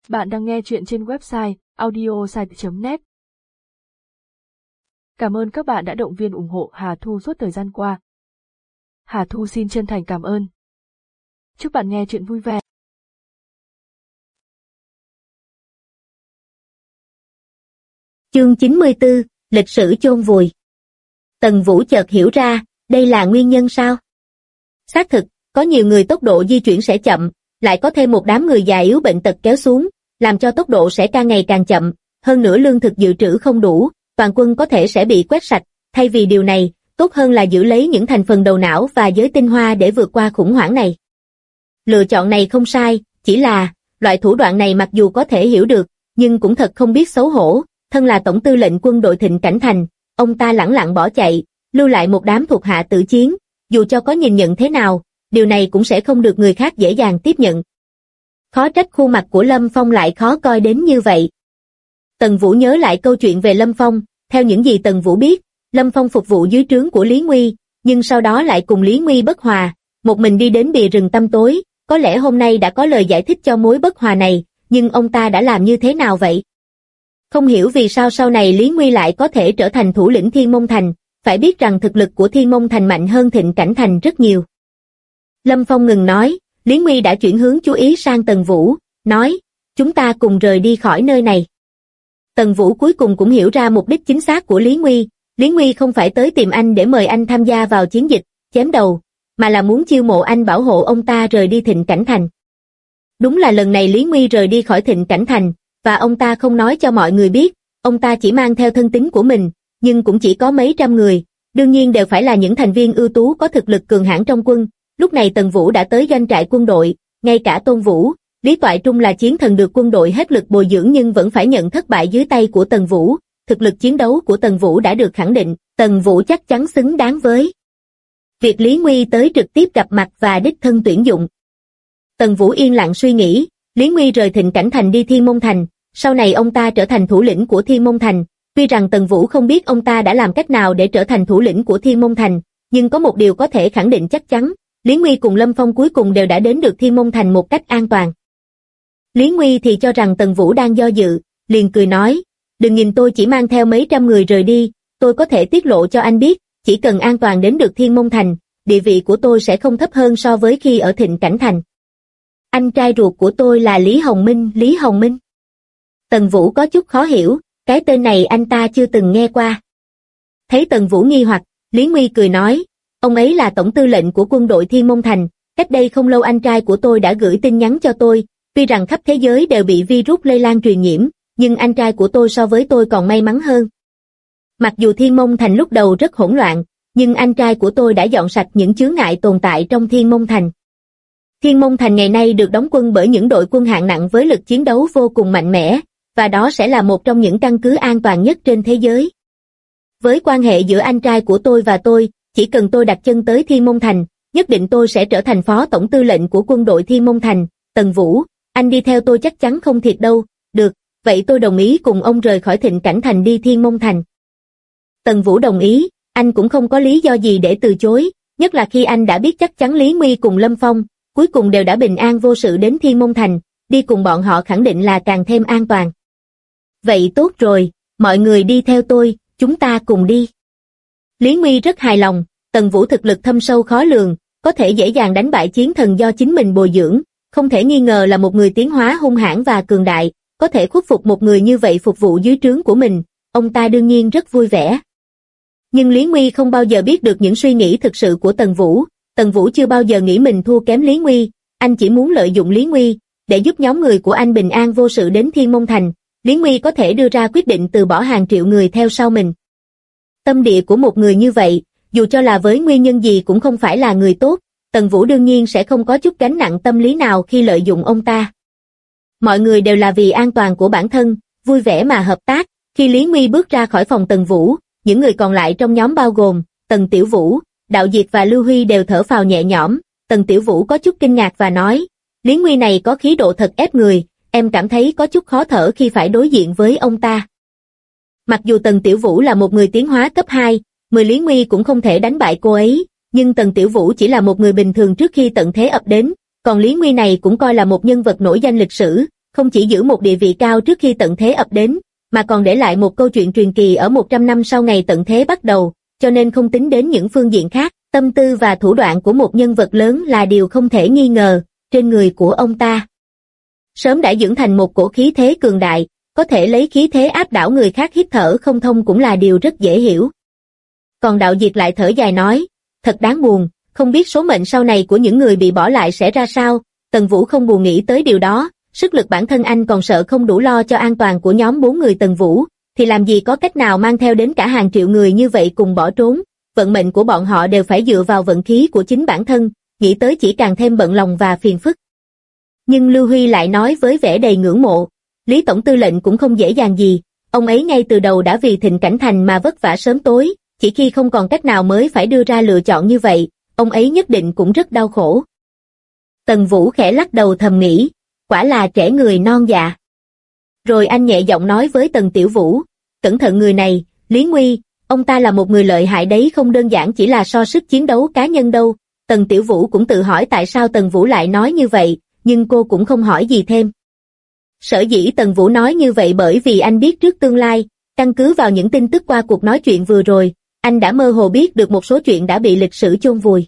Bạn đang nghe chuyện trên website audiosite.net. Cảm ơn các bạn đã động viên ủng hộ Hà Thu suốt thời gian qua. Hà Thu xin chân thành cảm ơn. Chúc bạn nghe chuyện vui vẻ. Chương 94, lịch sử chôn vùi. Tần Vũ chợt hiểu ra, đây là nguyên nhân sao? Xác thực, có nhiều người tốc độ di chuyển sẽ chậm, lại có thêm một đám người già yếu bệnh tật kéo xuống, làm cho tốc độ sẽ càng ngày càng chậm, hơn nữa lương thực dự trữ không đủ, toàn quân có thể sẽ bị quét sạch, thay vì điều này, tốt hơn là giữ lấy những thành phần đầu não và giới tinh hoa để vượt qua khủng hoảng này. Lựa chọn này không sai, chỉ là, loại thủ đoạn này mặc dù có thể hiểu được, nhưng cũng thật không biết xấu hổ, thân là tổng tư lệnh quân đội Thịnh Cảnh Thành, ông ta lẳng lặng bỏ chạy, lưu lại một đám thuộc hạ tử chiến, dù cho có nhìn nhận thế nào, điều này cũng sẽ không được người khác dễ dàng tiếp nhận. Khó trách khuôn mặt của Lâm Phong lại khó coi đến như vậy. Tần Vũ nhớ lại câu chuyện về Lâm Phong, theo những gì Tần Vũ biết, Lâm Phong phục vụ dưới trướng của Lý Nguy, nhưng sau đó lại cùng Lý Nguy bất hòa, một mình đi đến bìa rừng tăm tối, có lẽ hôm nay đã có lời giải thích cho mối bất hòa này, nhưng ông ta đã làm như thế nào vậy? Không hiểu vì sao sau này Lý Nguy lại có thể trở thành thủ lĩnh Thiên Môn Thành, phải biết rằng thực lực của Thiên Môn Thành mạnh hơn Thịnh Cảnh Thành rất nhiều. Lâm Phong ngừng nói, Lý Nguy đã chuyển hướng chú ý sang Tần Vũ, nói, chúng ta cùng rời đi khỏi nơi này. Tần Vũ cuối cùng cũng hiểu ra mục đích chính xác của Lý Nguy không phải tới tìm anh để mời anh tham gia vào chiến dịch, chém đầu, mà là muốn chiêu mộ anh bảo hộ ông ta rời đi Thịnh Cảnh Thành. Đúng là lần này Lý Nguy rời đi khỏi Thịnh Cảnh Thành, và ông ta không nói cho mọi người biết, ông ta chỉ mang theo thân tín của mình, nhưng cũng chỉ có mấy trăm người, đương nhiên đều phải là những thành viên ưu tú có thực lực cường hãn trong quân. Lúc này Tần Vũ đã tới doanh trại quân đội, ngay cả Tôn Vũ, Lý Toại Trung là chiến thần được quân đội hết lực bồi dưỡng nhưng vẫn phải nhận thất bại dưới tay của Tần Vũ, thực lực chiến đấu của Tần Vũ đã được khẳng định, Tần Vũ chắc chắn xứng đáng với việc Lý Nguy tới trực tiếp gặp mặt và đích thân tuyển dụng. Tần Vũ yên lặng suy nghĩ, Lý Nguy rời Thịnh Cảnh Thành đi Thiên Môn Thành, sau này ông ta trở thành thủ lĩnh của Thiên Môn Thành, tuy rằng Tần Vũ không biết ông ta đã làm cách nào để trở thành thủ lĩnh của Thiên Môn Thành, nhưng có một điều có thể khẳng định chắc chắn, Lý Nguy cùng Lâm Phong cuối cùng đều đã đến được Thiên Môn Thành một cách an toàn. Lý Nguy thì cho rằng Tần Vũ đang do dự, liền cười nói, đừng nhìn tôi chỉ mang theo mấy trăm người rời đi, tôi có thể tiết lộ cho anh biết, chỉ cần an toàn đến được Thiên Môn Thành, địa vị của tôi sẽ không thấp hơn so với khi ở Thịnh Cảnh Thành. Anh trai ruột của tôi là Lý Hồng Minh, Lý Hồng Minh. Tần Vũ có chút khó hiểu, cái tên này anh ta chưa từng nghe qua. Thấy Tần Vũ nghi hoặc, Lý Nguy cười nói, ông ấy là tổng tư lệnh của quân đội Thiên Môn Thành, cách đây không lâu anh trai của tôi đã gửi tin nhắn cho tôi, tuy rằng khắp thế giới đều bị virus lây lan truyền nhiễm, nhưng anh trai của tôi so với tôi còn may mắn hơn. Mặc dù Thiên Môn Thành lúc đầu rất hỗn loạn, nhưng anh trai của tôi đã dọn sạch những chướng ngại tồn tại trong Thiên Môn Thành. Thiên Môn Thành ngày nay được đóng quân bởi những đội quân hạng nặng với lực chiến đấu vô cùng mạnh mẽ, và đó sẽ là một trong những căn cứ an toàn nhất trên thế giới. Với quan hệ giữa anh trai của tôi và tôi, chỉ cần tôi đặt chân tới Thiên Môn Thành, nhất định tôi sẽ trở thành phó tổng tư lệnh của quân đội Thiên Môn Thành. Tần Vũ, anh đi theo tôi chắc chắn không thiệt đâu. Được, vậy tôi đồng ý cùng ông rời khỏi Thịnh Cảnh Thành đi Thiên Môn Thành. Tần Vũ đồng ý, anh cũng không có lý do gì để từ chối, nhất là khi anh đã biết chắc chắn Lý Nguy cùng Lâm Phong, cuối cùng đều đã bình an vô sự đến Thiên Môn Thành, đi cùng bọn họ khẳng định là càng thêm an toàn. Vậy tốt rồi, mọi người đi theo tôi, chúng ta cùng đi. Lý Nguy rất hài lòng, Tần Vũ thực lực thâm sâu khó lường, có thể dễ dàng đánh bại chiến thần do chính mình bồi dưỡng, không thể nghi ngờ là một người tiến hóa hung hãn và cường đại, có thể khuất phục một người như vậy phục vụ dưới trướng của mình, ông ta đương nhiên rất vui vẻ. Nhưng Lý Nguy không bao giờ biết được những suy nghĩ thực sự của Tần Vũ chưa bao giờ nghĩ mình thua kém Lý Nguy, anh chỉ muốn lợi dụng Lý Nguy, để giúp nhóm người của anh bình an vô sự đến Thiên Môn Thành, Lý Nguy có thể đưa ra quyết định từ bỏ hàng triệu người theo sau mình. Tâm địa của một người như vậy, dù cho là với nguyên nhân gì cũng không phải là người tốt, Tần Vũ đương nhiên sẽ không có chút gánh nặng tâm lý nào khi lợi dụng ông ta. Mọi người đều là vì an toàn của bản thân, vui vẻ mà hợp tác, khi Lý Nguy bước ra khỏi phòng Tần Vũ, những người còn lại trong nhóm bao gồm, Tần Tiểu Vũ, Đạo Diệt và Lưu Huy đều thở phào nhẹ nhõm, Tần Tiểu Vũ có chút kinh ngạc và nói, Lý Nguy này có khí độ thật ép người, em cảm thấy có chút khó thở khi phải đối diện với ông ta. Mặc dù Tần Tiểu Vũ là một người tiến hóa cấp 2, 10 Lý Nguy cũng không thể đánh bại cô ấy, nhưng Tần Tiểu Vũ chỉ là một người bình thường trước khi tận thế ập đến, còn Lý Nguy này cũng coi là một nhân vật nổi danh lịch sử, không chỉ giữ một địa vị cao trước khi tận thế ập đến, mà còn để lại một câu chuyện truyền kỳ ở 100 năm sau ngày tận thế bắt đầu, cho nên không tính đến những phương diện khác, tâm tư và thủ đoạn của một nhân vật lớn là điều không thể nghi ngờ, trên người của ông ta sớm đã dưỡng thành một cổ khí thế cường đại, có thể lấy khí thế áp đảo người khác hít thở không thông cũng là điều rất dễ hiểu. Còn Đạo Diệt lại thở dài nói, thật đáng buồn, không biết số mệnh sau này của những người bị bỏ lại sẽ ra sao. Tần Vũ không buồn nghĩ tới điều đó, sức lực bản thân anh còn sợ không đủ lo cho an toàn của nhóm 4 người Tần Vũ, thì làm gì có cách nào mang theo đến cả hàng triệu người như vậy cùng bỏ trốn, vận mệnh của bọn họ đều phải dựa vào vận khí của chính bản thân, nghĩ tới chỉ càng thêm bận lòng và phiền phức. Nhưng Lưu Huy lại nói với vẻ đầy ngưỡng mộ, Lý Tổng Tư lệnh cũng không dễ dàng gì, ông ấy ngay từ đầu đã vì Thịnh Cảnh Thành mà vất vả sớm tối, chỉ khi không còn cách nào mới phải đưa ra lựa chọn như vậy, ông ấy nhất định cũng rất đau khổ. Tần Vũ khẽ lắc đầu thầm nghĩ, quả là trẻ người non dạ. Rồi anh nhẹ giọng nói với Tần Tiểu Vũ, cẩn thận người này, Lý Nguy, ông ta là một người lợi hại đấy, không đơn giản chỉ là so sức chiến đấu cá nhân đâu. Tần Tiểu Vũ cũng tự hỏi tại sao Tần Vũ lại nói như vậy, nhưng cô cũng không hỏi gì thêm. Sở dĩ Tần Vũ nói như vậy bởi vì anh biết trước tương lai, căn cứ vào những tin tức qua cuộc nói chuyện vừa rồi, anh đã mơ hồ biết được một số chuyện đã bị lịch sử chôn vùi.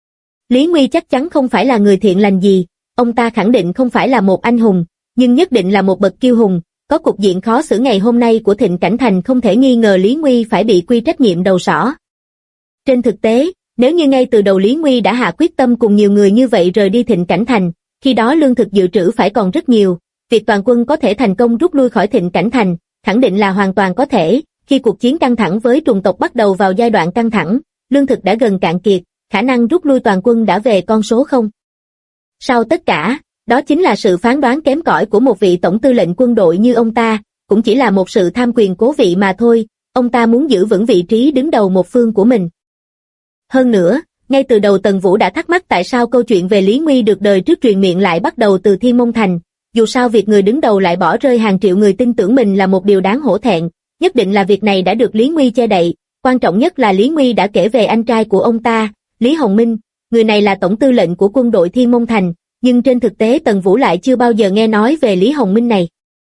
Lý Nguy chắc chắn không phải là người thiện lành gì, ông ta khẳng định không phải là một anh hùng, nhưng nhất định là một bậc kiêu hùng, có cục diện khó xử ngày hôm nay của Thịnh Cảnh Thành không thể nghi ngờ Lý Nguy phải bị quy trách nhiệm đầu sỏ. Trên thực tế, nếu như ngay từ đầu Lý Nguy đã hạ quyết tâm cùng nhiều người như vậy rời đi Thịnh Cảnh Thành, khi đó lương thực dự trữ phải còn rất nhiều, việc toàn quân có thể thành công rút lui khỏi Thịnh Cảnh Thành, khẳng định là hoàn toàn có thể. Khi cuộc chiến căng thẳng với trùng tộc bắt đầu vào giai đoạn căng thẳng, lương thực đã gần cạn kiệt, khả năng rút lui toàn quân đã về con số không. Sau tất cả, đó chính là sự phán đoán kém cỏi của một vị tổng tư lệnh quân đội như ông ta, cũng chỉ là một sự tham quyền cố vị mà thôi, ông ta muốn giữ vững vị trí đứng đầu một phương của mình. Hơn nữa, ngay từ đầu Tần Vũ đã thắc mắc tại sao câu chuyện về Lý Nguy được đời trước truyền miệng lại bắt đầu từ Thiên Môn Thành, dù sao việc người đứng đầu lại bỏ rơi hàng triệu người tin tưởng mình là một điều đáng hổ thẹn, nhất định là việc này đã được Lý Nguy che đậy, quan trọng nhất là Lý Nguy đã kể về anh trai của ông ta, Lý Hồng Minh, người này là tổng tư lệnh của quân đội Thiên Môn Thành, nhưng trên thực tế Tần Vũ lại chưa bao giờ nghe nói về Lý Hồng Minh này.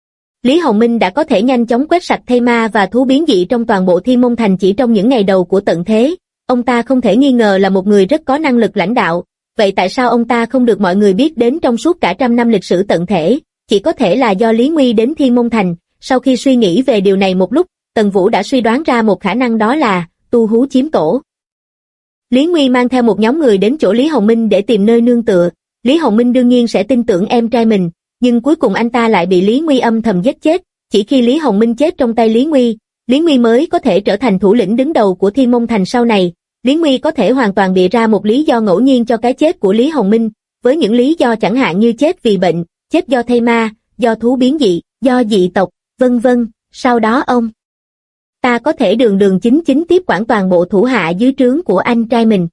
Lý Hồng Minh đã có thể nhanh chóng quét sạch thây ma và thú biến dị trong toàn bộ Thiên Môn Thành chỉ trong những ngày đầu của tận thế, ông ta không thể nghi ngờ là một người rất có năng lực lãnh đạo, vậy tại sao ông ta không được mọi người biết đến trong suốt cả trăm năm lịch sử tận thể, chỉ có thể là do Lý Nguy đến Thiên Môn Thành. Sau khi suy nghĩ về điều này một lúc, Tần Vũ đã suy đoán ra một khả năng, đó là tu hú chiếm tổ. Lý Nguy mang theo một nhóm người đến chỗ Lý Hồng Minh để tìm nơi nương tựa, Lý Hồng Minh đương nhiên sẽ tin tưởng em trai mình, nhưng cuối cùng anh ta lại bị Lý Nguy âm thầm giết chết, chỉ khi Lý Hồng Minh chết trong tay Lý Nguy mới có thể trở thành thủ lĩnh đứng đầu của Thiên Môn Thành sau này. Lý Nguy có thể hoàn toàn bịa ra một lý do ngẫu nhiên cho cái chết của Lý Hồng Minh, với những lý do chẳng hạn như chết vì bệnh, chết do thây ma, do thú biến dị, do dị tộc, vân vân, sau đó ông ta có thể đường đường chính chính tiếp quản toàn bộ thủ hạ dưới trướng của anh trai mình.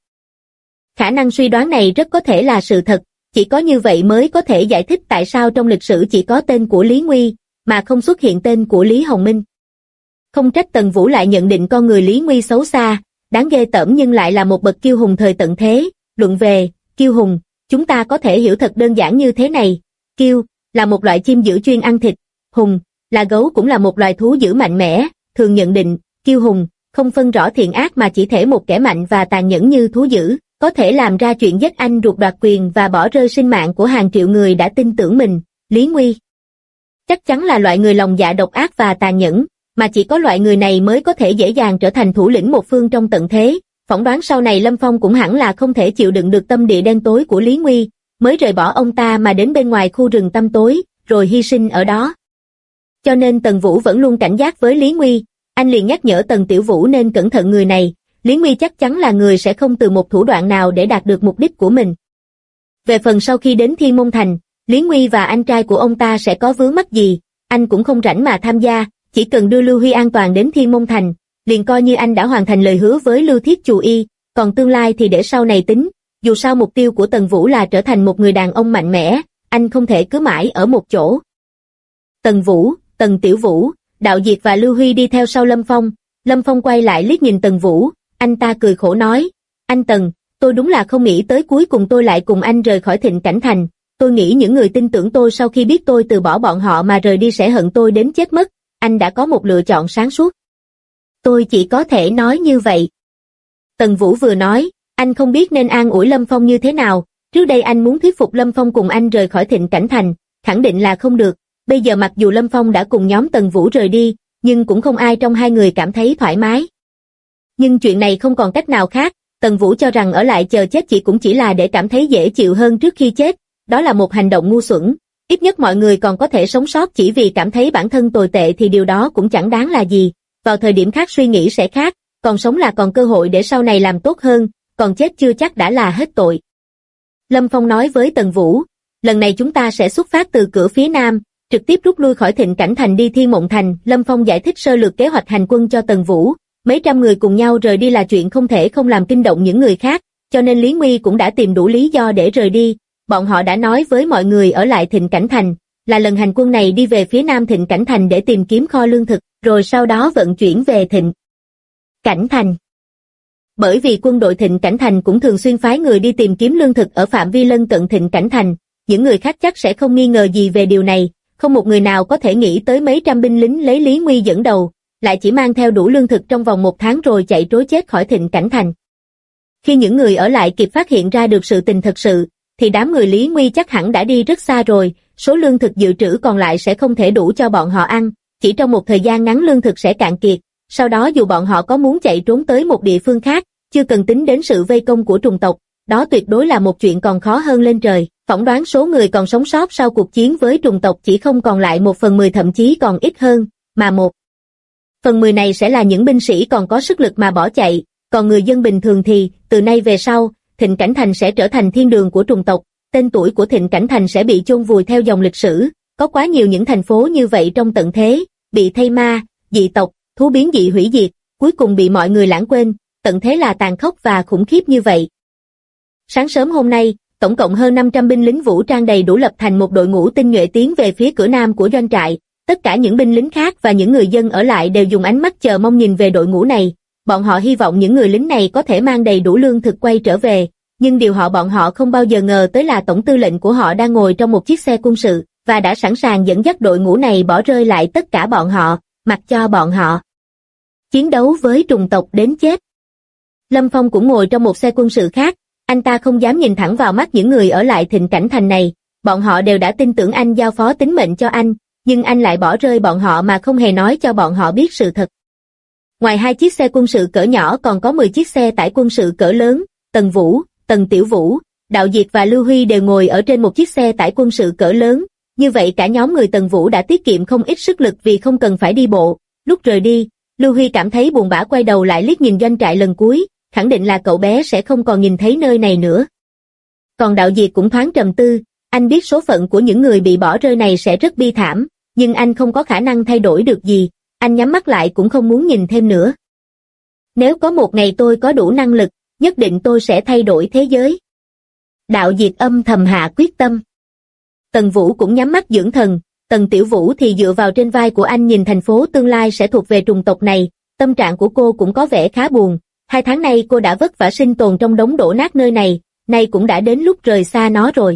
Khả năng suy đoán này rất có thể là sự thật, chỉ có như vậy mới có thể giải thích tại sao trong lịch sử chỉ có tên của Lý Nguy, mà không xuất hiện tên của Lý Hồng Minh. Không trách Tần Vũ lại nhận định con người Lý Nguy xấu xa, đáng ghê tởm nhưng lại là một bậc kiêu hùng thời tận thế. Luận về kiêu hùng, chúng ta có thể hiểu thật đơn giản như thế này, kiêu là một loại chim dữ chuyên ăn thịt, hùng là gấu cũng là một loài thú dữ mạnh mẽ, thường nhận định, kiêu hùng không phân rõ thiện ác mà chỉ thể một kẻ mạnh và tàn nhẫn như thú dữ, có thể làm ra chuyện giết anh ruột, đoạt quyền và bỏ rơi sinh mạng của hàng triệu người đã tin tưởng mình. Lý Nguy chắc chắn là loại người lòng dạ độc ác và tàn nhẫn, mà chỉ có loại người này mới có thể dễ dàng trở thành thủ lĩnh một phương trong tận thế. Phỏng đoán sau này Lâm Phong cũng hẳn là không thể chịu đựng được tâm địa đen tối của Lý Nguy, mới rời bỏ ông ta mà đến bên ngoài khu rừng tăm tối, rồi hy sinh ở đó. Cho nên Tần Vũ vẫn luôn cảnh giác với Lý Nguy, anh liền nhắc nhở Tần Tiểu Vũ nên cẩn thận người này, Lý Nguy chắc chắn là người sẽ không từ một thủ đoạn nào để đạt được mục đích của mình. Về phần sau khi đến Thiên Môn Thành, Lý Nguy và anh trai của ông ta sẽ có vướng mắc gì, anh cũng không rảnh mà tham gia, chỉ cần đưa Lưu Huy an toàn đến Thiên Môn Thành, liền coi như anh đã hoàn thành lời hứa với Lưu Thiết Chù Y, còn tương lai thì để sau này tính, dù sao mục tiêu của Tần Vũ là trở thành một người đàn ông mạnh mẽ, anh không thể cứ mãi ở một chỗ. Tần Vũ, Tần Tiểu Vũ, Đạo Diệt và Lưu Huy đi theo sau Lâm Phong quay lại liếc nhìn Tần Vũ, anh ta cười khổ nói, anh Tần, tôi đúng là không nghĩ tới cuối cùng tôi lại cùng anh rời khỏi Thịnh Cảnh Thành, tôi nghĩ những người tin tưởng tôi sau khi biết tôi từ bỏ bọn họ mà rời đi sẽ hận tôi đến chết mất, anh đã có một lựa chọn sáng suốt. Tôi chỉ có thể nói như vậy. Tần Vũ vừa nói, anh không biết nên an ủi Lâm Phong như thế nào, trước đây anh muốn thuyết phục Lâm Phong cùng anh rời khỏi Thịnh Cảnh Thành, khẳng định là không được, bây giờ mặc dù Lâm Phong đã cùng nhóm Tần Vũ rời đi, nhưng cũng không ai trong hai người cảm thấy thoải mái. Nhưng chuyện này không còn cách nào khác, Tần Vũ cho rằng ở lại chờ chết cũng chỉ là để cảm thấy dễ chịu hơn trước khi chết, đó là một hành động ngu xuẩn, ít nhất mọi người còn có thể sống sót chỉ vì cảm thấy bản thân tồi tệ thì điều đó cũng chẳng đáng là gì, vào thời điểm khác suy nghĩ sẽ khác, còn sống là còn cơ hội để sau này làm tốt hơn, còn chết chưa chắc đã là hết tội. Lâm Phong nói với Tần Vũ, lần này chúng ta sẽ xuất phát từ cửa phía nam, trực tiếp rút lui khỏi Thịnh Cảnh Thành đi Thiên Mộng Thành. Lâm Phong giải thích sơ lược kế hoạch hành quân cho Tần Vũ, mấy trăm người cùng nhau rời đi là chuyện không thể không làm kinh động những người khác, cho nên Lý Nguy cũng đã tìm đủ lý do để rời đi, bọn họ đã nói với mọi người ở lại Thịnh Cảnh Thành, là lần hành quân này đi về phía nam Thịnh Cảnh Thành để tìm kiếm kho lương thực, rồi sau đó vận chuyển về Thịnh Cảnh Thành. Bởi vì quân đội Thịnh Cảnh Thành cũng thường xuyên phái người đi tìm kiếm lương thực ở phạm vi lân cận Thịnh Cảnh Thành, những người khác chắc sẽ không nghi ngờ gì về điều này, không một người nào có thể nghĩ tới mấy trăm binh lính lấy Lý Nguy dẫn đầu, lại chỉ mang theo đủ lương thực trong vòng 1 tháng rồi chạy trối chết khỏi Thịnh Cảnh Thành. Khi những người ở lại kịp phát hiện ra được sự tình thật sự, thì đám người Lý Nguy chắc hẳn đã đi rất xa rồi, số lương thực dự trữ còn lại sẽ không thể đủ cho bọn họ ăn, chỉ trong một thời gian ngắn lương thực sẽ cạn kiệt, sau đó dù bọn họ có muốn chạy trốn tới một địa phương khác, chưa cần tính đến sự vây công của trùng tộc, đó tuyệt đối là một chuyện còn khó hơn lên trời. Phỏng đoán số người còn sống sót sau cuộc chiến với trùng tộc chỉ không còn lại 1/10 thậm chí còn ít hơn, mà 1/10 này sẽ là những binh sĩ còn có sức lực mà bỏ chạy, còn người dân bình thường thì, từ nay về sau, Thịnh Cảnh Thành sẽ trở thành thiên đường của trùng tộc, tên tuổi của Thịnh Cảnh Thành sẽ bị chôn vùi theo dòng lịch sử, có quá nhiều những thành phố như vậy trong tận thế, bị thây ma, dị tộc, thú biến dị hủy diệt, cuối cùng bị mọi người lãng quên, tận thế là tàn khốc và khủng khiếp như vậy. Sáng sớm hôm nay, tổng cộng hơn 500 binh lính vũ trang đầy đủ lập thành một đội ngũ tinh nhuệ tiến về phía cửa nam của doanh trại, tất cả những binh lính khác và những người dân ở lại đều dùng ánh mắt chờ mong nhìn về đội ngũ này, bọn họ hy vọng những người lính này có thể mang đầy đủ lương thực quay trở về, nhưng điều bọn họ không bao giờ ngờ tới là tổng tư lệnh của họ đang ngồi trong một chiếc xe quân sự, và đã sẵn sàng dẫn dắt đội ngũ này bỏ rơi lại tất cả bọn họ, mặc cho bọn họ chiến đấu với trùng tộc đến chết. Lâm Phong cũng ngồi trong một xe quân sự khác, anh ta không dám nhìn thẳng vào mắt những người ở lại Thịnh Cảnh Thành này, bọn họ đều đã tin tưởng anh giao phó tính mệnh cho anh, nhưng anh lại bỏ rơi bọn họ mà không hề nói cho bọn họ biết sự thật. Ngoài 2 chiếc xe quân sự cỡ nhỏ còn có 10 chiếc xe tải quân sự cỡ lớn, Tần Vũ, Tần Tiểu Vũ, Đạo Diệt và Lưu Huy đều ngồi ở trên một chiếc xe tải quân sự cỡ lớn, như vậy cả nhóm người Tần Vũ đã tiết kiệm không ít sức lực vì không cần phải đi bộ. Lúc rời đi, Lưu Huy cảm thấy buồn bã quay đầu lại liếc nhìn doanh trại lần cuối, khẳng định là cậu bé sẽ không còn nhìn thấy nơi này nữa. Còn Đạo Diệt cũng thoáng trầm tư, anh biết số phận của những người bị bỏ rơi này sẽ rất bi thảm, nhưng anh không có khả năng thay đổi được gì, anh nhắm mắt lại cũng không muốn nhìn thêm nữa. Nếu có một ngày tôi có đủ năng lực, nhất định tôi sẽ thay đổi thế giới. Đạo Diệt âm thầm hạ quyết tâm. Tần Vũ cũng nhắm mắt dưỡng thần, Tần Tiểu Vũ thì dựa vào trên vai của anh nhìn thành phố tương lai sẽ thuộc về trùng tộc này, tâm trạng của cô cũng có vẻ khá buồn. 2 tháng nay cô đã vất vả sinh tồn trong đống đổ nát nơi này, nay cũng đã đến lúc rời xa nó rồi.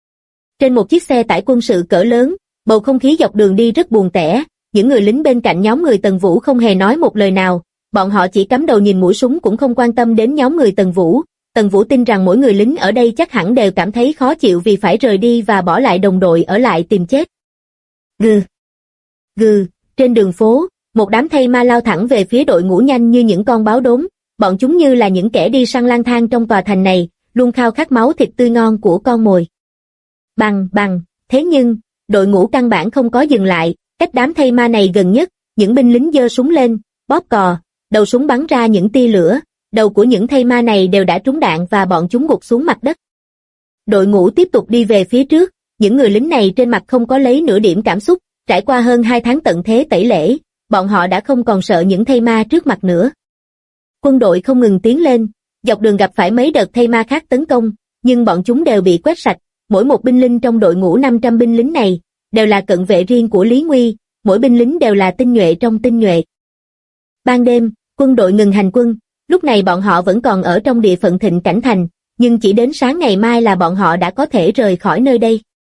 Trên một chiếc xe tải quân sự cỡ lớn, bầu không khí dọc đường đi rất buồn tẻ, những người lính bên cạnh nhóm người Tần Vũ không hề nói một lời nào, bọn họ chỉ cắm đầu nhìn mũi súng cũng không quan tâm đến nhóm người Tần Vũ. Tần Vũ tin rằng mỗi người lính ở đây chắc hẳn đều cảm thấy khó chịu vì phải rời đi và bỏ lại đồng đội ở lại tìm chết. Gừ, gừ, trên đường phố, một đám thây ma lao thẳng về phía đội ngũ nhanh như những con báo đốm, bọn chúng như là những kẻ đi săn lang thang trong tòa thành này, luôn khao khát máu thịt tươi ngon của con mồi. Bằng, thế nhưng, đội ngũ căn bản không có dừng lại, cách đám thây ma này gần nhất, những binh lính giơ súng lên, bóp cò, đầu súng bắn ra những tia lửa, đầu của những thây ma này đều đã trúng đạn và bọn chúng gục xuống mặt đất. Đội ngũ tiếp tục đi về phía trước, những người lính này trên mặt không có lấy nửa điểm cảm xúc, trải qua hơn 2 tháng tận thế tẩy lễ, bọn họ đã không còn sợ những thây ma trước mặt nữa. Quân đội không ngừng tiến lên, dọc đường gặp phải mấy đợt thây ma khác tấn công, nhưng bọn chúng đều bị quét sạch, mỗi một binh lính trong đội ngũ 500 binh lính này, đều là cận vệ riêng của Lý Nguy, mỗi binh lính đều là tinh nhuệ trong tinh nhuệ. Ban đêm, quân đội ngừng hành quân, lúc này bọn họ vẫn còn ở trong địa phận Thịnh Cảnh Thành, nhưng chỉ đến sáng ngày mai là bọn họ đã có thể rời khỏi nơi đây.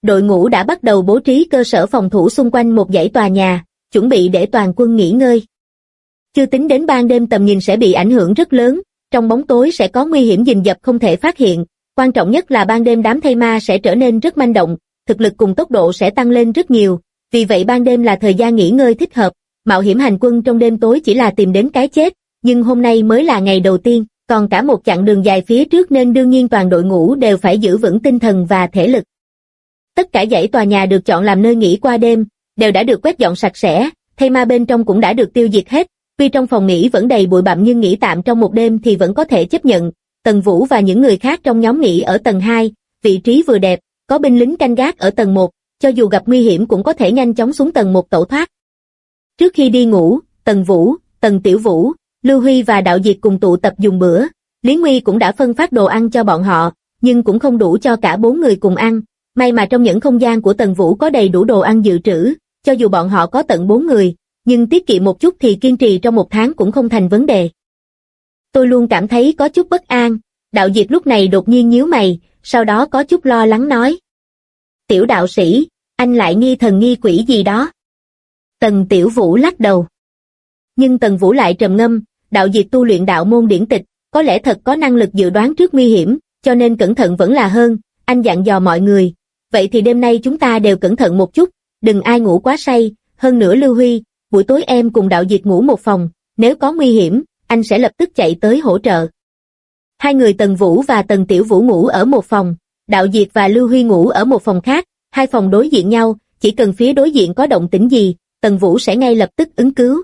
đội ngũ đã bắt đầu bố trí cơ sở phòng thủ xung quanh một dãy tòa nhà, chuẩn bị để toàn quân nghỉ ngơi. Chưa tính đến ban đêm tầm nhìn sẽ bị ảnh hưởng rất lớn, trong bóng tối sẽ có nguy hiểm rình rập không thể phát hiện, quan trọng nhất là ban đêm đám thây ma sẽ trở nên rất manh động, thực lực cùng tốc độ sẽ tăng lên rất nhiều, vì vậy ban đêm là thời gian nghỉ ngơi thích hợp, mạo hiểm hành quân trong đêm tối chỉ là tìm đến cái chết, nhưng hôm nay mới là ngày đầu tiên, còn cả một chặng đường dài phía trước nên đương nhiên toàn đội ngũ đều phải giữ vững tinh thần và thể lực. Tất cả dãy tòa nhà được chọn làm nơi nghỉ qua đêm, đều đã được quét dọn sạch sẽ, thây ma bên trong cũng đã được tiêu diệt hết, tuy trong phòng nghỉ vẫn đầy bụi bặm nhưng nghỉ tạm trong một đêm thì vẫn có thể chấp nhận. Tần Vũ và những người khác trong nhóm nghỉ ở tầng 2, vị trí vừa đẹp, có binh lính canh gác ở tầng 1, cho dù gặp nguy hiểm cũng có thể nhanh chóng xuống tầng 1 tẩu thoát. Trước khi đi ngủ, Tần Vũ, Tần Tiểu Vũ, Lưu Huy và Đạo Diệt cùng tụ tập dùng bữa, Lý Nguy cũng đã phân phát đồ ăn cho bọn họ, nhưng cũng không đủ cho cả 4 người cùng ăn, may mà trong những không gian của Tần Vũ có đầy đủ đồ ăn dự trữ, cho dù bọn họ có tận 4 người, nhưng tiết kiệm một chút thì kiên trì trong 1 tháng cũng không thành vấn đề. Tôi luôn cảm thấy có chút bất an, Đạo Diệt lúc này đột nhiên nhíu mày, sau đó có chút lo lắng nói. Tiểu đạo sĩ, anh lại nghi thần nghi quỷ gì đó. Tần Tiểu Vũ lắc đầu. Nhưng Tần Vũ lại trầm ngâm, Đạo Diệt tu luyện đạo môn điển tịch, có lẽ thật có năng lực dự đoán trước nguy hiểm, cho nên cẩn thận vẫn là hơn, anh dặn dò mọi người. Vậy thì đêm nay chúng ta đều cẩn thận một chút, đừng ai ngủ quá say, hơn nữa Lưu Huy, buổi tối em cùng Đạo Diệt ngủ một phòng, nếu có nguy hiểm, anh sẽ lập tức chạy tới hỗ trợ. Hai người Tần Vũ và Tần Tiểu Vũ ngủ ở một phòng, Đạo Diệt và Lưu Huy ngủ ở một phòng khác, hai phòng đối diện nhau, chỉ cần phía đối diện có động tĩnh gì, Tần Vũ sẽ ngay lập tức ứng cứu.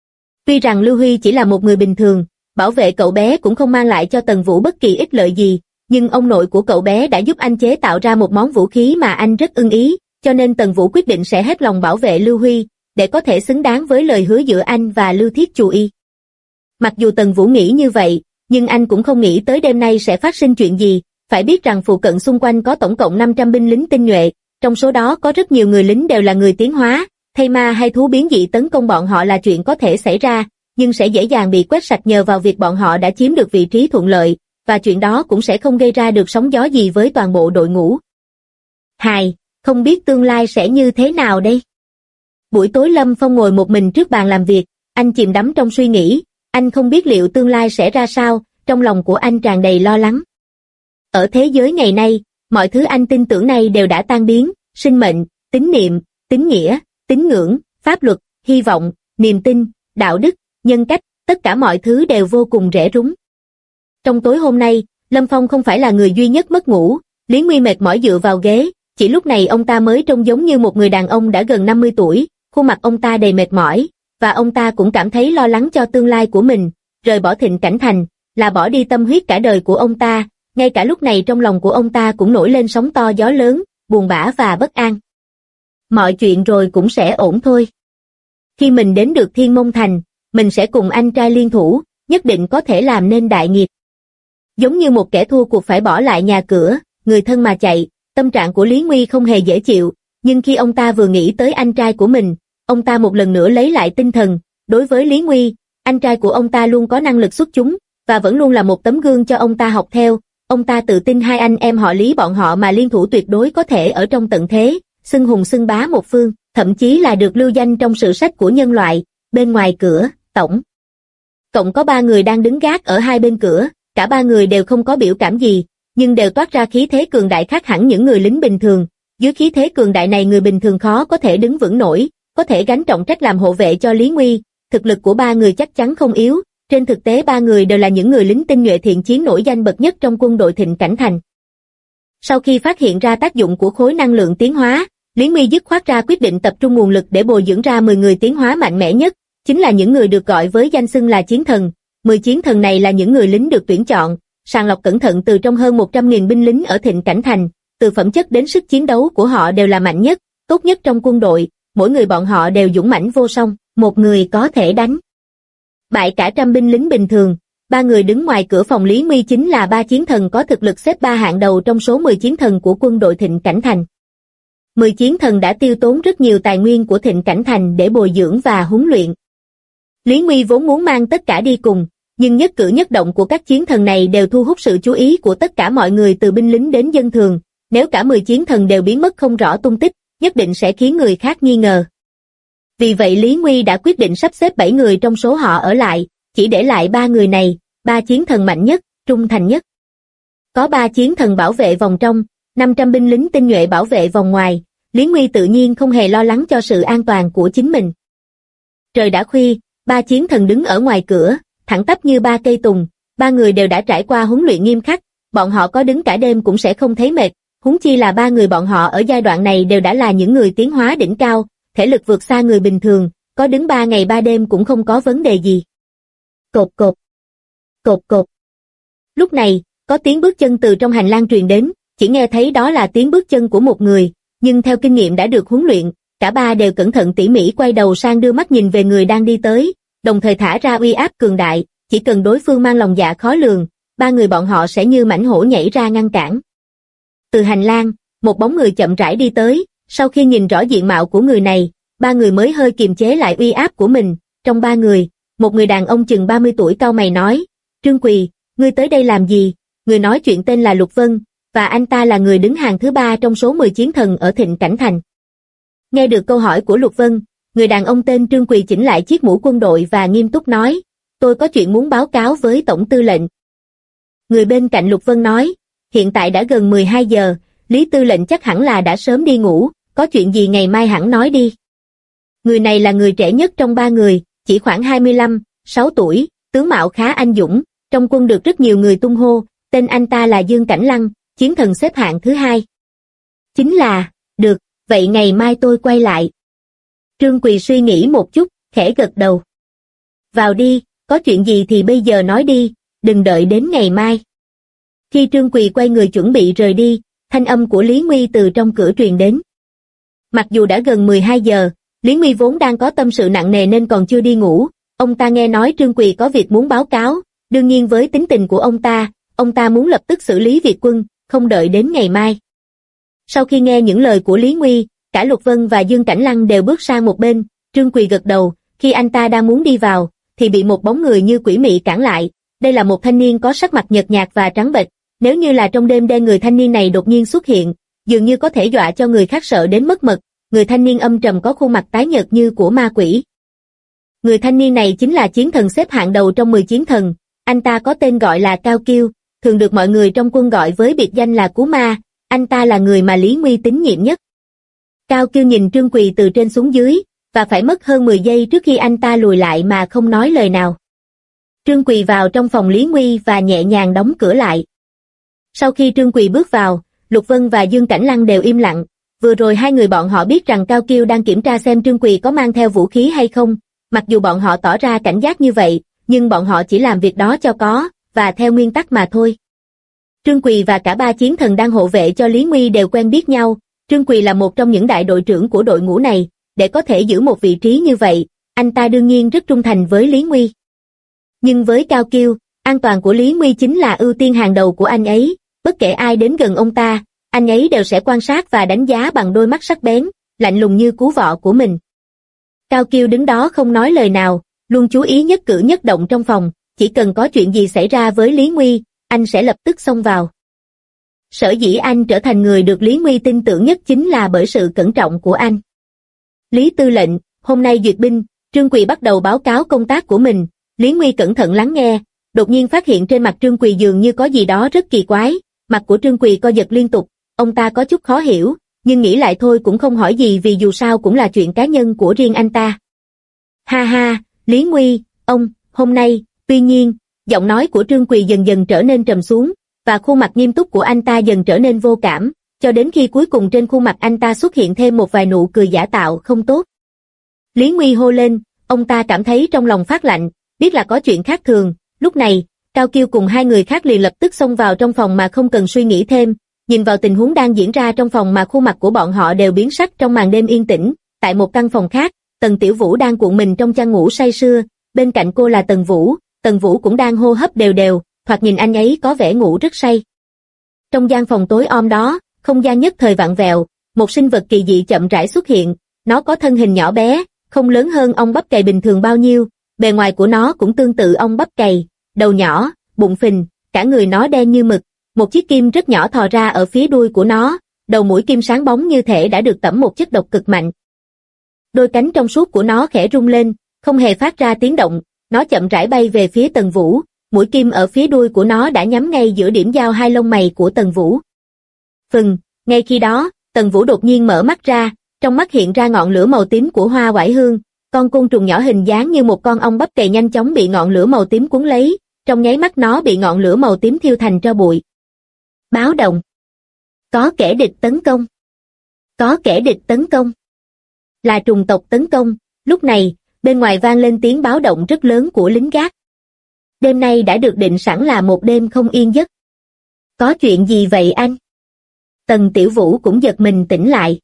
Tuy rằng Lưu Huy chỉ là một người bình thường, bảo vệ cậu bé cũng không mang lại cho Tần Vũ bất kỳ ích lợi gì, nhưng ông nội của cậu bé đã giúp anh chế tạo ra một món vũ khí mà anh rất ưng ý, cho nên Tần Vũ quyết định sẽ hết lòng bảo vệ Lưu Huy, để có thể xứng đáng với lời hứa giữa anh và Lưu Thiết Chù Y. Mặc dù Tần Vũ nghĩ như vậy, nhưng anh cũng không nghĩ tới đêm nay sẽ phát sinh chuyện gì, phải biết rằng phụ cận xung quanh có tổng cộng 500 binh lính tinh nhuệ, trong số đó có rất nhiều người lính đều là người tiến hóa, thây ma hay thú biến dị tấn công bọn họ là chuyện có thể xảy ra, nhưng sẽ dễ dàng bị quét sạch nhờ vào việc bọn họ đã chiếm được vị trí thuận lợi, và chuyện đó cũng sẽ không gây ra được sóng gió gì với toàn bộ đội ngũ. Không biết tương lai sẽ như thế nào đây? Buổi tối Lâm Phong ngồi một mình trước bàn làm việc, anh chìm đắm trong suy nghĩ, anh không biết liệu tương lai sẽ ra sao, trong lòng của anh tràn đầy lo lắng. Ở thế giới ngày nay, mọi thứ anh tin tưởng này đều đã tan biến, sinh mệnh, tín niệm, tín nghĩa, tín ngưỡng, pháp luật, hy vọng, niềm tin, đạo đức, nhân cách, tất cả mọi thứ đều vô cùng rẻ rúng. Trong tối hôm nay, Lâm Phong không phải là người duy nhất mất ngủ, Lý Nguy mệt mỏi dựa vào ghế, chỉ lúc này ông ta mới trông giống như một người đàn ông đã gần 50 tuổi, khuôn mặt ông ta đầy mệt mỏi, và ông ta cũng cảm thấy lo lắng cho tương lai của mình, rời bỏ Thịnh Cảnh Thành, là bỏ đi tâm huyết cả đời của ông ta, ngay cả lúc này trong lòng của ông ta cũng nổi lên sóng to gió lớn, buồn bã và bất an. Mọi chuyện rồi cũng sẽ ổn thôi. Khi mình đến được Thiên Môn Thành, mình sẽ cùng anh trai liên thủ, nhất định có thể làm nên đại nghiệp. Giống như một kẻ thua cuộc phải bỏ lại nhà cửa, người thân mà chạy, tâm trạng của Lý Nguy không hề dễ chịu, nhưng khi ông ta vừa nghĩ tới anh trai của mình, ông ta một lần nữa lấy lại tinh thần. Đối với Lý Nguy, anh trai của ông ta luôn có năng lực xuất chúng, và vẫn luôn là một tấm gương cho ông ta học theo. Ông ta tự tin hai anh em họ Lý bọn họ mà liên thủ tuyệt đối có thể ở trong tận thế, xưng hùng xưng bá một phương, thậm chí là được lưu danh trong sử sách của nhân loại. Bên ngoài cửa, tổng cộng có 3 người đang đứng gác ở hai bên cửa, cả 3 người đều không có biểu cảm gì, nhưng đều toát ra khí thế cường đại khác hẳn những người lính bình thường. Dưới khí thế cường đại này người bình thường khó có thể đứng vững nổi, có thể gánh trọng trách làm hộ vệ cho Lý Nguy. Thực lực của 3 người chắc chắn không yếu, trên thực tế 3 người đều là những người lính tinh nhuệ thiện chiến nổi danh bậc nhất trong quân đội Thịnh Cảnh Thành. Sau khi phát hiện ra tác dụng của khối năng lượng tiến hóa, Lý Nguy dứt khoát ra quyết định tập trung nguồn lực để bồi dưỡng ra 10 người tiến hóa mạnh mẽ nhất, chính là những người được gọi với danh xưng là chiến thần. 10 chiến thần này là những người lính được tuyển chọn, sàng lọc cẩn thận từ trong hơn 100.000 binh lính ở Thịnh Cảnh Thành, từ phẩm chất đến sức chiến đấu của họ đều là mạnh nhất, tốt nhất trong quân đội, mỗi người bọn họ đều dũng mãnh vô song, một người có thể đánh bại cả trăm binh lính bình thường. 3 người đứng ngoài cửa phòng Lý Nguy chính là 3 chiến thần có thực lực xếp 3 hạng đầu trong số 10 chiến thần của quân đội Thịnh Cảnh Thành. 10 chiến thần đã tiêu tốn rất nhiều tài nguyên của Thịnh Cảnh Thành để bồi dưỡng và huấn luyện. Lý Nguy vốn muốn mang tất cả đi cùng, nhưng nhất cử nhất động của các chiến thần này đều thu hút sự chú ý của tất cả mọi người từ binh lính đến dân thường, nếu cả 10 chiến thần đều biến mất không rõ tung tích, nhất định sẽ khiến người khác nghi ngờ. Vì vậy Lý Nguy đã quyết định sắp xếp 7 người trong số họ ở lại, chỉ để lại 3 người này, 3 chiến thần mạnh nhất, trung thành nhất. Có 3 chiến thần bảo vệ vòng trong, 500 binh lính tinh nhuệ bảo vệ vòng ngoài, Lý Nguy tự nhiên không hề lo lắng cho sự an toàn của chính mình. Trời đã khuya, 3 chiến thần đứng ở ngoài cửa, thẳng tắp như 3 cây tùng, 3 người đều đã trải qua huấn luyện nghiêm khắc, bọn họ có đứng cả đêm cũng sẽ không thấy mệt, huống chi là 3 người bọn họ ở giai đoạn này đều đã là những người tiến hóa đỉnh cao, thể lực vượt xa người bình thường, có đứng 3 ngày 3 đêm cũng không có vấn đề gì. Cộp cộp, cộp cộp. Lúc này, có tiếng bước chân từ trong hành lang truyền đến, chỉ nghe thấy đó là tiếng bước chân của một người, nhưng theo kinh nghiệm đã được huấn luyện, cả 3 đều cẩn thận tỉ mỉ quay đầu sang đưa mắt nhìn về người đang đi tới, đồng thời thả ra uy áp cường đại, chỉ cần đối phương mang lòng dạ khó lường, 3 người bọn họ sẽ như mãnh hổ nhảy ra ngăn cản. Từ hành lang, một bóng người chậm rãi đi tới, sau khi nhìn rõ diện mạo của người này, 3 người mới hơi kiềm chế lại uy áp của mình. Trong 3 người, một người đàn ông chừng 30 tuổi cau mày nói, Trương Quỳ, ngươi tới đây làm gì? Người nói chuyện tên là Lục Vân, và anh ta là người đứng hàng thứ 3 trong số 10 chiến thần ở Thịnh Cảnh Thành. Nghe được câu hỏi của Lục Vân, người đàn ông tên Trương Quỳ chỉnh lại chiếc mũ quân đội và nghiêm túc nói, tôi có chuyện muốn báo cáo với Tổng Tư lệnh. Người bên cạnh Lục Vân nói, hiện tại đã gần 12 giờ, Lý Tư lệnh chắc hẳn là đã sớm đi ngủ, có chuyện gì ngày mai hẳn nói đi. Người này là người trẻ nhất trong 3 người, chỉ khoảng 25-6 tuổi, tướng mạo khá anh dũng, trong quân được rất nhiều người tung hô, tên anh ta là Dương Cảnh Lăng, chiến thần xếp hạng thứ 2. Chính là, được, vậy ngày mai tôi quay lại. Trương Quỳ suy nghĩ một chút, khẽ gật đầu. Vào đi, có chuyện gì thì bây giờ nói đi, đừng đợi đến ngày mai. Khi Trương Quỳ quay người chuẩn bị rời đi, thanh âm của Lý Nguy từ trong cửa truyền đến. Mặc dù đã gần 12 giờ, Lý Nguy vốn đang có tâm sự nặng nề nên còn chưa đi ngủ, ông ta nghe nói Trương Quỳ có việc muốn báo cáo, đương nhiên với tính tình của ông ta muốn lập tức xử lý việc quân, không đợi đến ngày mai. Sau khi nghe những lời của Lý Nguy, cả Lục Vân và Dương Cảnh Lăng đều bước sang một bên, Trương Quỳ gật đầu, khi anh ta đang muốn đi vào, thì bị một bóng người như quỷ mị cản lại, đây là một thanh niên có sắc mặt nhợt nhạt và trắng bệch, nếu như là trong đêm đen người thanh niên này đột nhiên xuất hiện, dường như có thể dọa cho người khác sợ đến mất mật, người thanh niên âm trầm có khuôn mặt tái nhợt như của ma quỷ. Người thanh niên này chính là chiến thần xếp hạng đầu trong 10 chiến thần, anh ta có tên gọi là Cao Kiêu, thường được mọi người trong quân gọi với biệt danh là Cú Ma, anh ta là người mà Lý Nguy tín nhiệm nhất. Cao Kiêu nhìn Trương Quỳ từ trên xuống dưới, và phải mất hơn 10 giây trước khi anh ta lùi lại mà không nói lời nào. Trương Quỳ vào trong phòng Lý Nguy và nhẹ nhàng đóng cửa lại. Sau khi Trương Quỳ bước vào, Lục Vân và Dương Cảnh Lăng đều im lặng, vừa rồi hai người bọn họ biết rằng Cao Kiêu đang kiểm tra xem Trương Quỳ có mang theo vũ khí hay không, mặc dù bọn họ tỏ ra cảnh giác như vậy, nhưng bọn họ chỉ làm việc đó cho có, và theo nguyên tắc mà thôi. Trương Quỳ và cả 3 chiến thần đang hộ vệ cho Lý Nguy đều quen biết nhau, Trương Quỳ là một trong những đại đội trưởng của đội ngũ này, để có thể giữ một vị trí như vậy, anh ta đương nhiên rất trung thành với Lý Nguy. Nhưng với Cao Kiêu, an toàn của Lý Nguy chính là ưu tiên hàng đầu của anh ấy, bất kể ai đến gần ông ta, anh ấy đều sẽ quan sát và đánh giá bằng đôi mắt sắc bén, lạnh lùng như cú vọ của mình. Cao Kiêu đứng đó không nói lời nào, luôn chú ý nhất cử nhất động trong phòng, chỉ cần có chuyện gì xảy ra với Lý Nguy, anh sẽ lập tức xông vào. Sở dĩ anh trở thành người được Lý Nguy tin tưởng nhất chính là bởi sự cẩn trọng của anh. Lý Tư lệnh, hôm nay duyệt binh, Trương Quỳ bắt đầu báo cáo công tác của mình, Lý Nguy cẩn thận lắng nghe, đột nhiên phát hiện trên mặt Trương Quỳ dường như có gì đó rất kỳ quái, mặt của Trương Quỳ co giật liên tục, ông ta có chút khó hiểu, nhưng nghĩ lại thôi cũng không hỏi gì vì dù sao cũng là chuyện cá nhân của riêng anh ta. Ha ha, Lý Nguy, hôm nay, tuy nhiên, giọng nói của Trương Quỳ dần dần trở nên trầm xuống, và khuôn mặt nghiêm túc của anh ta dần trở nên vô cảm, cho đến khi cuối cùng trên khuôn mặt anh ta xuất hiện thêm một vài nụ cười giả tạo không tốt. Lý Nguy hô lên, ông ta cảm thấy trong lòng phát lạnh, biết là có chuyện khác thường, lúc này, Cao Kiêu cùng 2 người khác liền lập tức xông vào trong phòng mà không cần suy nghĩ thêm, nhìn vào tình huống đang diễn ra trong phòng mà khuôn mặt của bọn họ đều biến sắc trong màn đêm yên tĩnh, tại một căn phòng khác, Tần Tiểu Vũ đang cuộn mình trong chăn ngủ say sưa, bên cạnh cô là Tần Vũ cũng đang hô hấp đều đều, thoạt nhìn anh ấy có vẻ ngủ rất say. Trong gian phòng tối om đó, không gian nhất thời vặn vẹo, một sinh vật kỳ dị chậm rãi xuất hiện, nó có thân hình nhỏ bé, không lớn hơn ong bắp cày bình thường bao nhiêu, bề ngoài của nó cũng tương tự ong bắp cày, đầu nhỏ, bụng phình, cả người nó đen như mực, một chiếc kim rất nhỏ thò ra ở phía đuôi của nó, đầu mũi kim sáng bóng như thể đã được tẩm một chất độc cực mạnh. Đôi cánh trong suốt của nó khẽ rung lên, không hề phát ra tiếng động, nó chậm rãi bay về phía Tần Vũ, mũi kim ở phía đuôi của nó đã nhắm ngay giữa điểm giao hai lông mày của Tần Vũ. Phừng, ngay khi đó, Tần Vũ đột nhiên mở mắt ra, trong mắt hiện ra ngọn lửa màu tím của hoa oải hương, con côn trùng nhỏ hình dáng như một con ong bắp cày nhanh chóng bị ngọn lửa màu tím cuốn lấy, trong nháy mắt nó bị ngọn lửa màu tím thiêu thành tro bụi. Báo động. Có kẻ địch tấn công. Có kẻ địch tấn công. Là trùng tộc tấn công, lúc này, bên ngoài vang lên tiếng báo động rất lớn của lính gác. Đêm nay đã được định sẵn là một đêm không yên giấc. Có chuyện gì vậy anh? Tần Tiểu Vũ cũng giật mình tỉnh lại.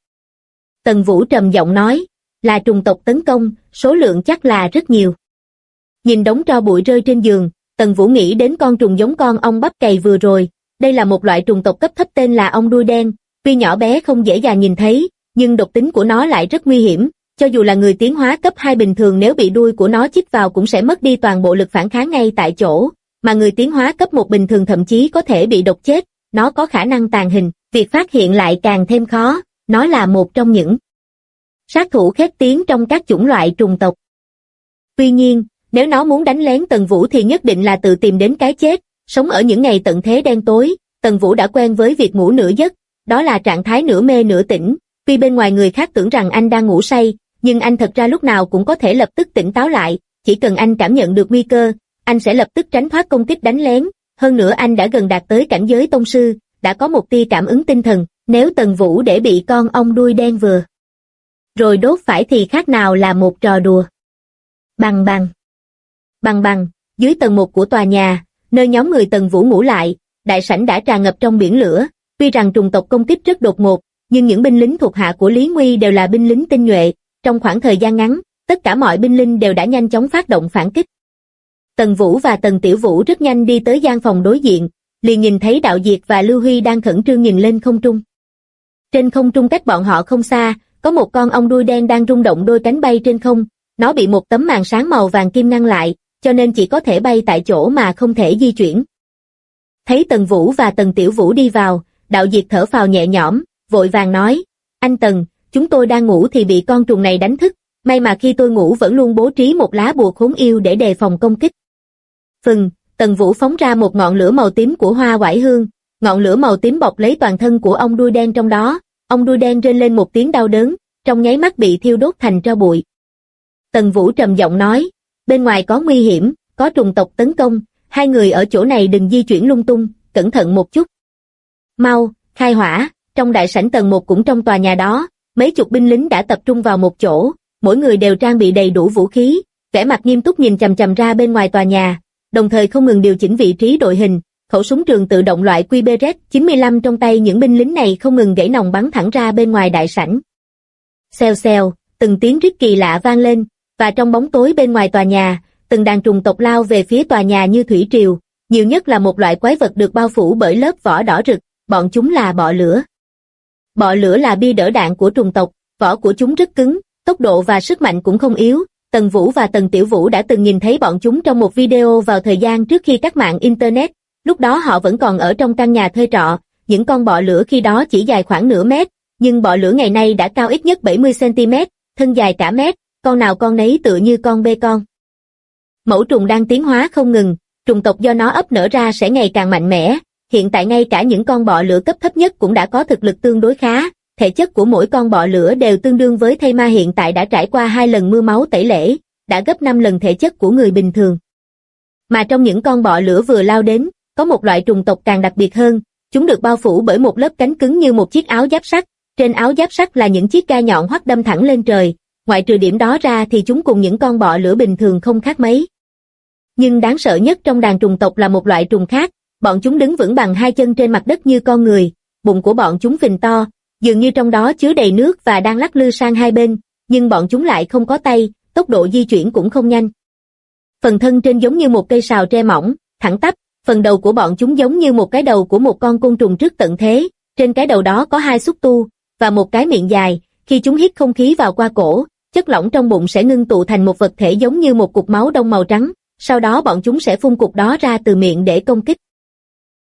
Tần Vũ trầm giọng nói, là trùng tộc tấn công, số lượng chắc là rất nhiều. Nhìn đống tro bụi rơi trên giường, Tần Vũ nghĩ đến con trùng giống con ong bắp cày vừa rồi. Đây là một loại trùng tộc cấp thấp tên là ong đuôi đen, tuy nhỏ bé không dễ dàng nhìn thấy, nhưng độc tính của nó lại rất nguy hiểm. Cho dù là người tiến hóa cấp 2 bình thường nếu bị đuôi của nó chích vào cũng sẽ mất đi toàn bộ lực phản kháng ngay tại chỗ, mà người tiến hóa cấp 1 bình thường thậm chí có thể bị độc chết, nó có khả năng tàn hình, việc phát hiện lại càng thêm khó, nó là một trong những sát thủ khét tiếng trong các chủng loại trùng tộc. Tuy nhiên, nếu nó muốn đánh lén Tần Vũ thì nhất định là tự tìm đến cái chết, sống ở những ngày tận thế đen tối, Tần Vũ đã quen với việc ngủ nửa giấc, đó là trạng thái nửa mê nửa tỉnh, tuy bên ngoài người khác tưởng rằng anh đang ngủ say, nhưng anh thật ra lúc nào cũng có thể lập tức tỉnh táo lại, chỉ cần anh cảm nhận được nguy cơ, anh sẽ lập tức tránh thoát công kích đánh lén, hơn nữa anh đã gần đạt tới cảnh giới tông sư, đã có một tia cảm ứng tinh thần, nếu Tần Vũ để bị con ong đuôi đen vừa rồi đốt phải thì khác nào là một trò đùa. Bằng bằng. Bằng bằng, dưới tầng 1 của tòa nhà, nơi nhóm người Tần Vũ ngủ lại, đại sảnh đã tràn ngập trong biển lửa, tuy rằng trùng tộc công kích rất đột ngột, nhưng những binh lính thuộc hạ của Lý Nguy đều là binh lính tinh nhuệ, trong khoảng thời gian ngắn, tất cả mọi binh lính đều đã nhanh chóng phát động phản kích. Tần Vũ và Tần Tiểu Vũ rất nhanh đi tới gian phòng đối diện, liền nhìn thấy Đạo Diệt và Lưu Huy đang khẩn trương nhìn lên không trung. Trên không trung cách bọn họ không xa, có một con ong đuôi đen đang rung động đôi cánh bay trên không, nó bị một tấm màn sáng màu vàng kim ngăn lại, cho nên chỉ có thể bay tại chỗ mà không thể di chuyển. Thấy Tần Vũ và Tần Tiểu Vũ đi vào, Đạo Diệt thở phào nhẹ nhõm, vội vàng nói, anh Tần, chúng tôi đang ngủ thì bị con trùng này đánh thức, may mà khi tôi ngủ vẫn luôn bố trí một lá bùa khốn yêu để đề phòng công kích. Phừng, Tần Vũ phóng ra một ngọn lửa màu tím của hoa oải hương, ngọn lửa màu tím bọc lấy toàn thân của ong đuôi đen trong đó, ong đuôi đen rên lên một tiếng đau đớn, trong nháy mắt bị thiêu đốt thành tro bụi. Tần Vũ trầm giọng nói, bên ngoài có nguy hiểm, có trùng tộc tấn công, hai người ở chỗ này đừng di chuyển lung tung, cẩn thận một chút. Mau, khai hỏa, trong đại sảnh tầng 1 cũng trong tòa nhà đó, mấy chục binh lính đã tập trung vào một chỗ, mỗi người đều trang bị đầy đủ vũ khí, vẻ mặt nghiêm túc nhìn chằm chằm ra bên ngoài tòa nhà, đồng thời không ngừng điều chỉnh vị trí đội hình, khẩu súng trường tự động loại QBZ-95 trong tay những binh lính này không ngừng gãy nòng bắn thẳng ra bên ngoài đại sảnh. Xèo xèo, từng tiếng rít kỳ lạ vang lên, và trong bóng tối bên ngoài tòa nhà, từng đàn trùng tộc lao về phía tòa nhà như thủy triều, nhiều nhất là một loại quái vật được bao phủ bởi lớp vỏ đỏ rực, bọn chúng là bọ lửa. Bọ lửa là bia đỡ đạn của trùng tộc, vỏ của chúng rất cứng, tốc độ và sức mạnh cũng không yếu. Tần Vũ và Tần Tiểu Vũ đã từng nhìn thấy bọn chúng trong một video vào thời gian trước khi cắt mạng Internet, lúc đó họ vẫn còn ở trong căn nhà thuê trọ, những con bọ lửa khi đó chỉ dài khoảng nửa mét, nhưng bọ lửa ngày nay đã cao ít nhất 70cm, thân dài cả mét, con nào con nấy tựa như con bê con. Mẫu trùng đang tiến hóa không ngừng, trùng tộc do nó ấp nở ra sẽ ngày càng mạnh mẽ, hiện tại ngay cả những con bọ lửa cấp thấp nhất cũng đã có thực lực tương đối khá, thể chất của mỗi con bọ lửa đều tương đương với thây ma hiện tại đã trải qua 2 lần mưa máu tẩy lễ, đã gấp 5 lần thể chất của người bình thường. Mà trong những con bọ lửa vừa lao đến, có một loại trùng tộc càng đặc biệt hơn, chúng được bao phủ bởi một lớp cánh cứng như một chiếc áo giáp sắt, trên áo giáp sắt là những chiếc gai nhọn hoắt đâm thẳng lên trời, ngoại trừ điểm đó ra thì chúng cùng những con bọ lửa bình thường không khác mấy. Nhưng đáng sợ nhất trong đàn trùng tộc là một loại trùng khác, bọn chúng đứng vững bằng 2 chân trên mặt đất như con người, bụng của bọn chúng phình to, dường như trong đó chứa đầy nước và đang lắc lư sang hai bên, nhưng bọn chúng lại không có tay, tốc độ di chuyển cũng không nhanh. Phần thân trên giống như một cây sào tre mỏng, thẳng tắp, phần đầu của bọn chúng giống như một cái đầu của một con côn trùng trước tận thế, trên cái đầu đó có 2 xúc tu, và một cái miệng dài, khi chúng hít không khí vào qua cổ, chất lỏng trong bụng sẽ ngưng tụ thành một vật thể giống như một cục máu đông màu trắng, sau đó bọn chúng sẽ phun cục đó ra từ miệng để công kích.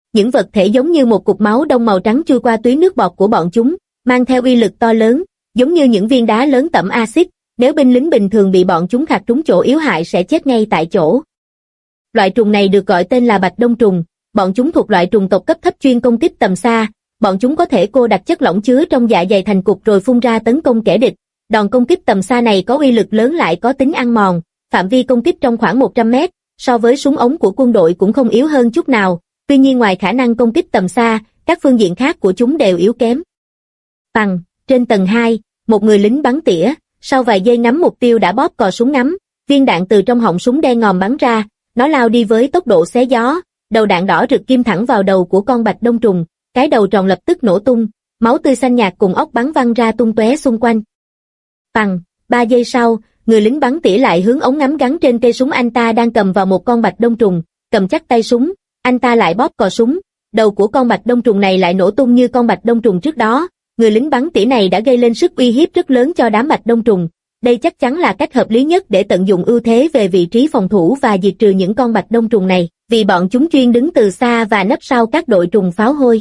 những vật thể giống như một cục máu đông màu trắng chui qua tuyến nước bọt của bọn chúng, mang theo uy lực to lớn, giống như những viên đá lớn tẩm axit, nếu binh lính bình thường bị bọn chúng khạc trúng chỗ yếu hại sẽ chết ngay tại chỗ. Loại trùng này được gọi tên là bạch đông trùng, bọn chúng thuộc loại trùng tộc cấp thấp chuyên công kích tầm xa, bọn chúng có thể cô đặc chất lỏng chứa trong dạ dày thành cục rồi phun ra tấn công kẻ địch. Đòn công kích tầm xa này có uy lực lớn lại có tính ăn mòn, phạm vi công kích trong khoảng 100 mét, so với súng ống của quân đội cũng không yếu hơn chút nào, tuy nhiên ngoài khả năng công kích tầm xa, các phương diện khác của chúng đều yếu kém. Trên tầng 2, một người lính bắn tỉa, sau vài giây ngắm mục tiêu đã bóp cò súng ngắm, viên đạn từ trong họng súng đen ngòm bắn ra, nó lao đi với tốc độ xé gió, đầu đạn đỏ rực kim thẳng vào đầu của con bạch đông trùng, cái đầu tròn lập tức nổ tung, máu tươi xanh nhạt cùng óc bắn văng ra tung tóe xung quanh. 3 giây sau, người lính bắn tỉa lại hướng ống ngắm gắn trên cây súng anh ta đang cầm vào một con bạch đông trùng, cầm chắc tay súng, anh ta lại bóp cò súng, đầu của con bạch đông trùng này lại nổ tung như con bạch đông trùng trước đó. Người lính bắn tỉa này đã gây lên sức uy hiếp rất lớn cho đám bạch đông trùng. Đây chắc chắn là cách hợp lý nhất để tận dụng ưu thế về vị trí phòng thủ và diệt trừ những con bạch đông trùng này, vì bọn chúng chuyên đứng từ xa và nấp sau các đội trùng pháo hôi.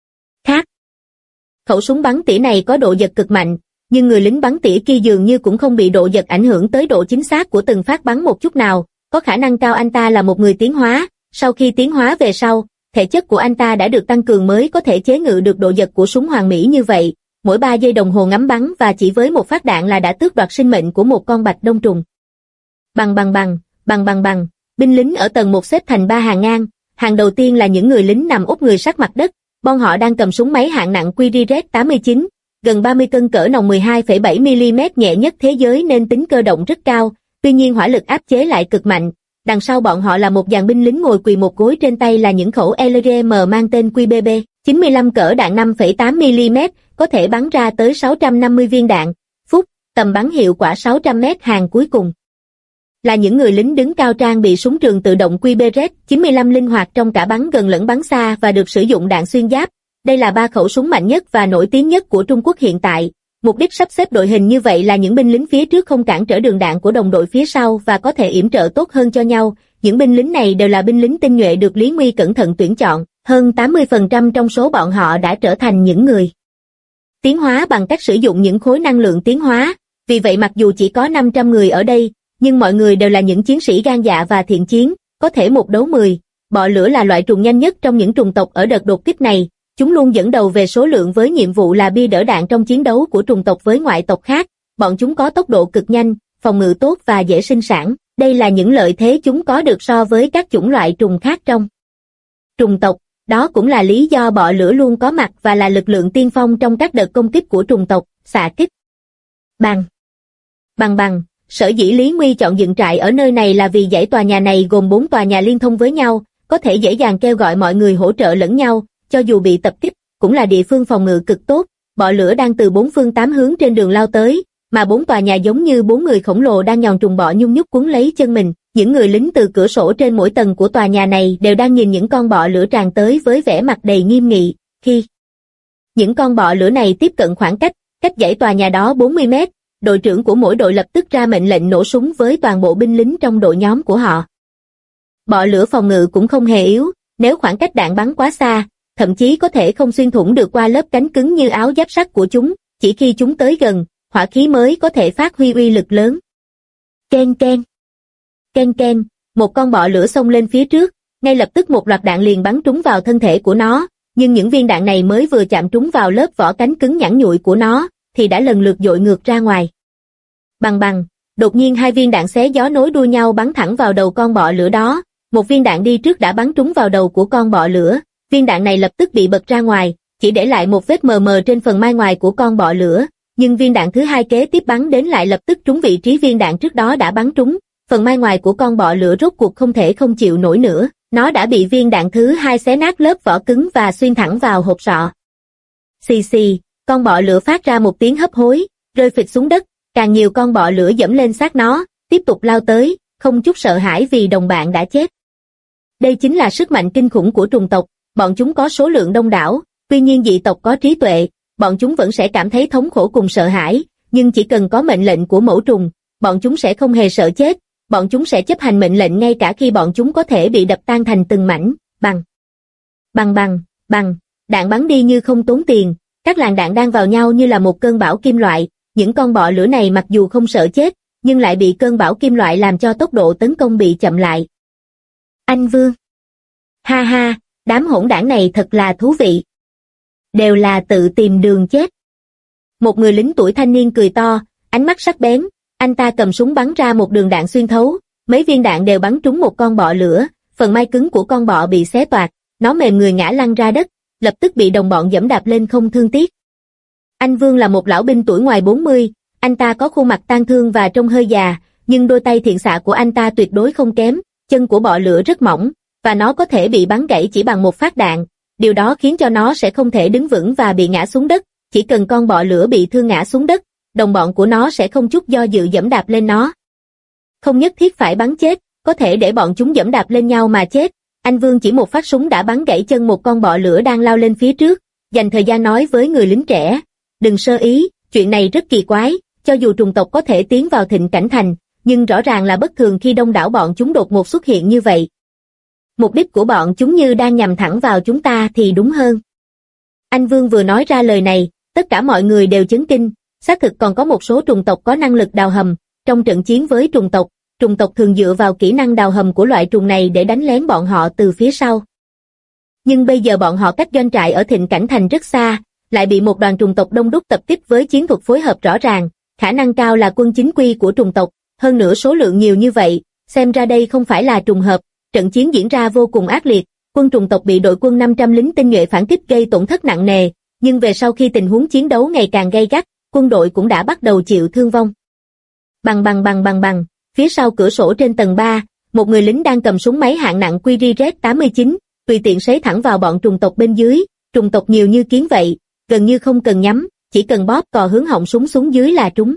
Khẩu súng bắn tỉa này có độ giật cực mạnh, nhưng người lính bắn tỉa kia dường như cũng không bị độ giật ảnh hưởng tới độ chính xác của từng phát bắn một chút nào, có khả năng cao anh ta là một người tiến hóa, sau khi tiến hóa về sau, thể chất của anh ta đã được tăng cường mới có thể chế ngự được độ giật của súng hoàn mỹ như vậy, mỗi 3 giây đồng hồ ngắm bắn và chỉ với một phát đạn là đã tước đoạt sinh mệnh của một con bạch đông trùng. Binh lính ở tầng 1 xếp thành 3 hàng ngang, hàng đầu tiên là những người lính nằm úp người sát mặt đất, bọn họ đang cầm súng máy hạng nặng QRZ-89, gần 30 cân cỡ nòng 12,7mm nhẹ nhất thế giới nên tính cơ động rất cao, tuy nhiên hỏa lực áp chế lại cực mạnh. Đằng sau bọn họ là một dàn binh lính ngồi quỳ một gối, trên tay là những khẩu LRM mang tên QBB-95 cỡ đạn 5,8mm, có thể bắn ra tới 650 viên đạn, tầm bắn hiệu quả 600m. Hàng cuối cùng là những người lính đứng cao trang bị súng trường tự động QBZ-95 linh hoạt trong cả bắn gần lẫn bắn xa và được sử dụng đạn xuyên giáp. Đây là 3 khẩu súng mạnh nhất và nổi tiếng nhất của Trung Quốc hiện tại. Mục đích sắp xếp đội hình như vậy là những binh lính phía trước không cản trở đường đạn của đồng đội phía sau và có thể yểm trợ tốt hơn cho nhau. Những binh lính này đều là binh lính tinh nhuệ được Lý Nguy cẩn thận tuyển chọn, hơn 80% trong số bọn họ đã trở thành những người tiến hóa bằng cách sử dụng những khối năng lượng tiến hóa. Vì vậy mặc dù chỉ có 500 người ở đây, nhưng mọi người đều là những chiến sĩ gan dạ và thiện chiến, có thể 1 đấu 10. Bọ lửa là loại trùng nhanh nhất trong những trùng tộc ở đợt đột kích này. Chúng luôn dẫn đầu về số lượng với nhiệm vụ là bia đỡ đạn trong chiến đấu của trùng tộc với ngoại tộc khác. Bọn chúng có tốc độ cực nhanh, phòng ngự tốt và dễ sinh sản. Đây là những lợi thế chúng có được so với các chủng loại trùng khác trong trùng tộc. Đó cũng là lý do bọ lửa luôn có mặt và là lực lượng tiên phong trong các đợt công kích của trùng tộc. Xạ kích. Sở dĩ Lý Nguy chọn dựng trại ở nơi này là vì dãy tòa nhà này gồm 4 tòa nhà liên thông với nhau, có thể dễ dàng kêu gọi mọi người hỗ trợ lẫn nhau, cho dù bị tập kích, cũng là địa phương phòng ngự cực tốt. Bọ lửa đang từ 4 phương 8 hướng trên đường lao tới, mà 4 tòa nhà giống như 4 người khổng lồ đang nhòn trùng bọ nhung nhúc cuốn lấy chân mình. Những người lính từ cửa sổ trên mỗi tầng của tòa nhà này đều đang nhìn những con bọ lửa tràn tới với vẻ mặt đầy nghiêm nghị. Khi những con bọ lửa này tiếp cận khoảng cách dãy tòa nhà đó 40 mét, đội trưởng của mỗi đội lập tức ra mệnh lệnh nổ súng với toàn bộ binh lính trong đội nhóm của họ. Bọ lửa phòng ngự cũng không hề yếu, nếu khoảng cách đạn bắn quá xa, thậm chí có thể không xuyên thủng được qua lớp cánh cứng như áo giáp sắt của chúng, chỉ khi chúng tới gần, hỏa khí mới có thể phát huy uy lực lớn. Ken ken, một con bọ lửa xông lên phía trước, ngay lập tức một loạt đạn liền bắn trúng vào thân thể của nó, nhưng những viên đạn này mới vừa chạm trúng vào lớp vỏ cánh cứng nhẵn nhụi của nó, thì đã lần lượt dội ngược ra ngoài. Đột nhiên 2 viên đạn xé gió nối đuôi nhau bắn thẳng vào đầu con bọ lửa đó. Một viên đạn đi trước đã bắn trúng vào đầu của con bọ lửa, viên đạn này lập tức bị bật ra ngoài, chỉ để lại một vết mờ mờ trên phần mai ngoài của con bọ lửa, nhưng viên đạn thứ 2 kế tiếp bắn đến lại lập tức trúng vị trí viên đạn trước đó đã bắn trúng. Phần mai ngoài của con bọ lửa rốt cuộc không thể không chịu nổi nữa, nó đã bị viên đạn thứ 2 xé nát lớp vỏ cứng và xuyên thẳng vào hộp sọ. Xì, con bọ lửa phát ra một tiếng hấp hối, rơi phịch xuống đất, càng nhiều con bọ lửa giẫm lên xác nó, tiếp tục lao tới, không chút sợ hãi vì đồng bạn đã chết. Đây chính là sức mạnh kinh khủng của trùng tộc, bọn chúng có số lượng đông đảo, tuy nhiên dị tộc có trí tuệ, bọn chúng vẫn sẽ cảm thấy thống khổ cùng sợ hãi, nhưng chỉ cần có mệnh lệnh của mẫu trùng, bọn chúng sẽ không hề sợ chết, bọn chúng sẽ chấp hành mệnh lệnh ngay cả khi bọn chúng có thể bị đập tan thành từng mảnh. Bằng bằng, bằng, đạn bắn đi như không tốn tiền, các làn đạn đang vào nhau như là một cơn bão kim loại, những con bọ lửa này mặc dù không sợ chết, nhưng lại bị cơn bão kim loại làm cho tốc độ tấn công bị chậm lại. Anh Vương. Ha ha, đám hỗn đảng này thật là thú vị. Đều là tự tìm đường chết. Một người lính tuổi thanh niên cười to, ánh mắt sắc bén, anh ta cầm súng bắn ra một đường đạn xuyên thấu, mấy viên đạn đều bắn trúng một con bọ lửa, phần mai cứng của con bọ bị xé toạc, nó mềm người ngã lăn ra đất, lập tức bị đồng bọn giẫm đạp lên không thương tiếc. Anh Vương là một lão binh tuổi ngoài 40, anh ta có khuôn mặt tang thương và trông hơi già, nhưng đôi tay thiện xạ của anh ta tuyệt đối không kém, chân của bọ lửa rất mỏng, và nó có thể bị bắn gãy chỉ bằng một phát đạn, điều đó khiến cho nó sẽ không thể đứng vững và bị ngã xuống đất, chỉ cần con bọ lửa bị thương ngã xuống đất, đồng bọn của nó sẽ không chút do dự giẫm đạp lên nó. Không nhất thiết phải bắn chết, có thể để bọn chúng giẫm đạp lên nhau mà chết. Anh Vương chỉ một phát súng đã bắn gãy chân một con bọ lửa đang lao lên phía trước, dành thời gian nói với người lính trẻ, đừng sơ ý, chuyện này rất kỳ quái, cho dù trùng tộc có thể tiến vào Thịnh Cảnh Thành, nhưng rõ ràng là bất thường khi đông đảo bọn chúng đột ngột xuất hiện như vậy. Mục đích của bọn chúng như đang nhằm thẳng vào chúng ta thì đúng hơn. Anh Vương vừa nói ra lời này, tất cả mọi người đều chấn kinh, xác thực còn có một số trùng tộc có năng lực đào hầm, trong trận chiến với trùng tộc thường dựa vào kỹ năng đào hầm của loại trùng này để đánh lén bọn họ từ phía sau. Nhưng bây giờ bọn họ cách doanh trại ở Thịnh Cảnh Thành rất xa, lại bị một đoàn trùng tộc đông đúc tập kích với chiến thuật phối hợp rõ ràng, khả năng cao là quân chính quy của trùng tộc, hơn nữa số lượng nhiều như vậy, xem ra đây không phải là trùng hợp, trận chiến diễn ra vô cùng ác liệt, quân trùng tộc bị đội quân 500 lính tinh nhuệ phản kích gây tổn thất nặng nề, nhưng về sau khi tình huống chiến đấu ngày càng gay gắt, quân đội cũng đã bắt đầu chịu thương vong. Bằng, phía sau cửa sổ trên tầng 3, một người lính đang cầm súng máy hạng nặng QRZ-89, tùy tiện sấy thẳng vào bọn trùng tộc bên dưới, trùng tộc nhiều như kiến vậy, gần như không cần nhắm, chỉ cần bóp cò hướng họng súng xuống dưới là trúng.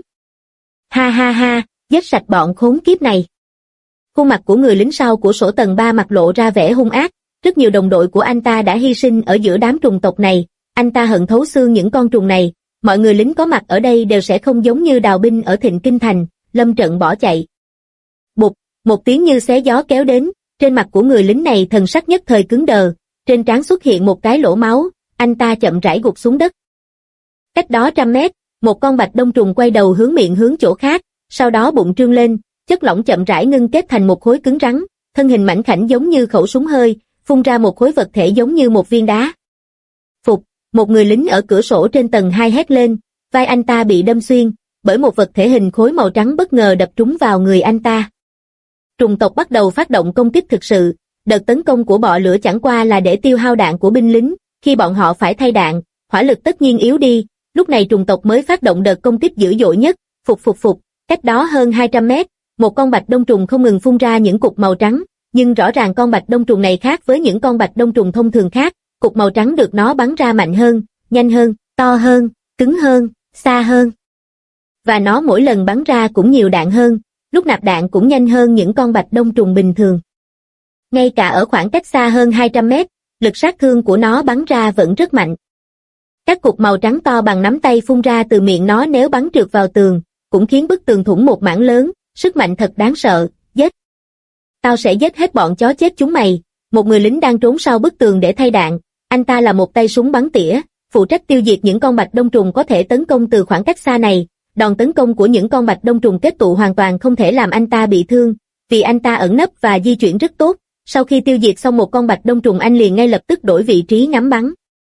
Ha ha ha, giết sạch bọn khốn kiếp này. Khuôn mặt của người lính sau của sổ tầng 3 mặt lộ ra vẻ hung ác, rất nhiều đồng đội của anh ta đã hy sinh ở giữa đám trùng tộc này, anh ta hận thấu xương những con trùng này, mọi người lính có mặt ở đây đều sẽ không giống như đào binh ở Thịnh Kinh Thành, lâm trận bỏ chạy. Bụp, một tiếng như xé gió kéo đến, trên mặt của người lính này thần sắc nhất thời cứng đờ, trên trán xuất hiện một cái lỗ máu, anh ta chậm rãi gục xuống đất. Cách đó 100 mét, một con bạch đông trùng quay đầu hướng miệng hướng chỗ khác, sau đó bụng trương lên, chất lỏng chậm rãi ngưng kết thành một khối cứng rắn, thân hình mảnh khảnh giống như khẩu súng hơi, phun ra một khối vật thể giống như một viên đá. Phục, một người lính ở cửa sổ trên tầng 2 hét lên, vai anh ta bị đâm xuyên, bởi một vật thể hình khối màu trắng bất ngờ đập trúng vào người anh ta. Trùng tộc bắt đầu phát động công kích thực sự, đợt tấn công của bọ lửa chẳng qua là để tiêu hao đạn của binh lính, khi bọn họ phải thay đạn, hỏa lực tất nhiên yếu đi, lúc này trùng tộc mới phát động đợt công kích dữ dội nhất, phục, cách đó hơn 200 mét, một con bạch đông trùng không ngừng phun ra những cục màu trắng, nhưng rõ ràng con bạch đông trùng này khác với những con bạch đông trùng thông thường khác, cục màu trắng được nó bắn ra mạnh hơn, nhanh hơn, to hơn, cứng hơn, xa hơn. Và nó mỗi lần bắn ra cũng nhiều đạn hơn, lúc nạp đạn cũng nhanh hơn những con bạch đông trùng bình thường. Ngay cả ở khoảng cách xa hơn 200 mét, lực sát thương của nó bắn ra vẫn rất mạnh. Các cục màu trắng to bằng nắm tay phun ra từ miệng nó nếu bắn trượt vào tường, cũng khiến bức tường thủng một mảng lớn, sức mạnh thật đáng sợ, giết. Tao sẽ giết hết bọn chó chết chúng mày, một người lính đang trốn sau bức tường để thay đạn, anh ta là một tay súng bắn tỉa, phụ trách tiêu diệt những con bạch đông trùng có thể tấn công từ khoảng cách xa này, đòn tấn công của những con bạch đông trùng kết tụ hoàn toàn không thể làm anh ta bị thương, vì anh ta ẩn nấp và di chuyển rất tốt, sau khi tiêu diệt xong một con bạch đông trùng anh liền ngay lập tức đổi vị trí ngắm bắn.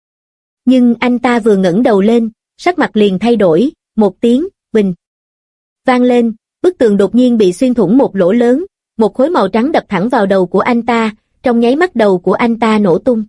Nhưng anh ta vừa ngẩng đầu lên, sắc mặt liền thay đổi, một tiếng, bình. Vang lên, bức tường đột nhiên bị xuyên thủng một lỗ lớn, một khối màu trắng đập thẳng vào đầu của anh ta, trong nháy mắt đầu của anh ta nổ tung.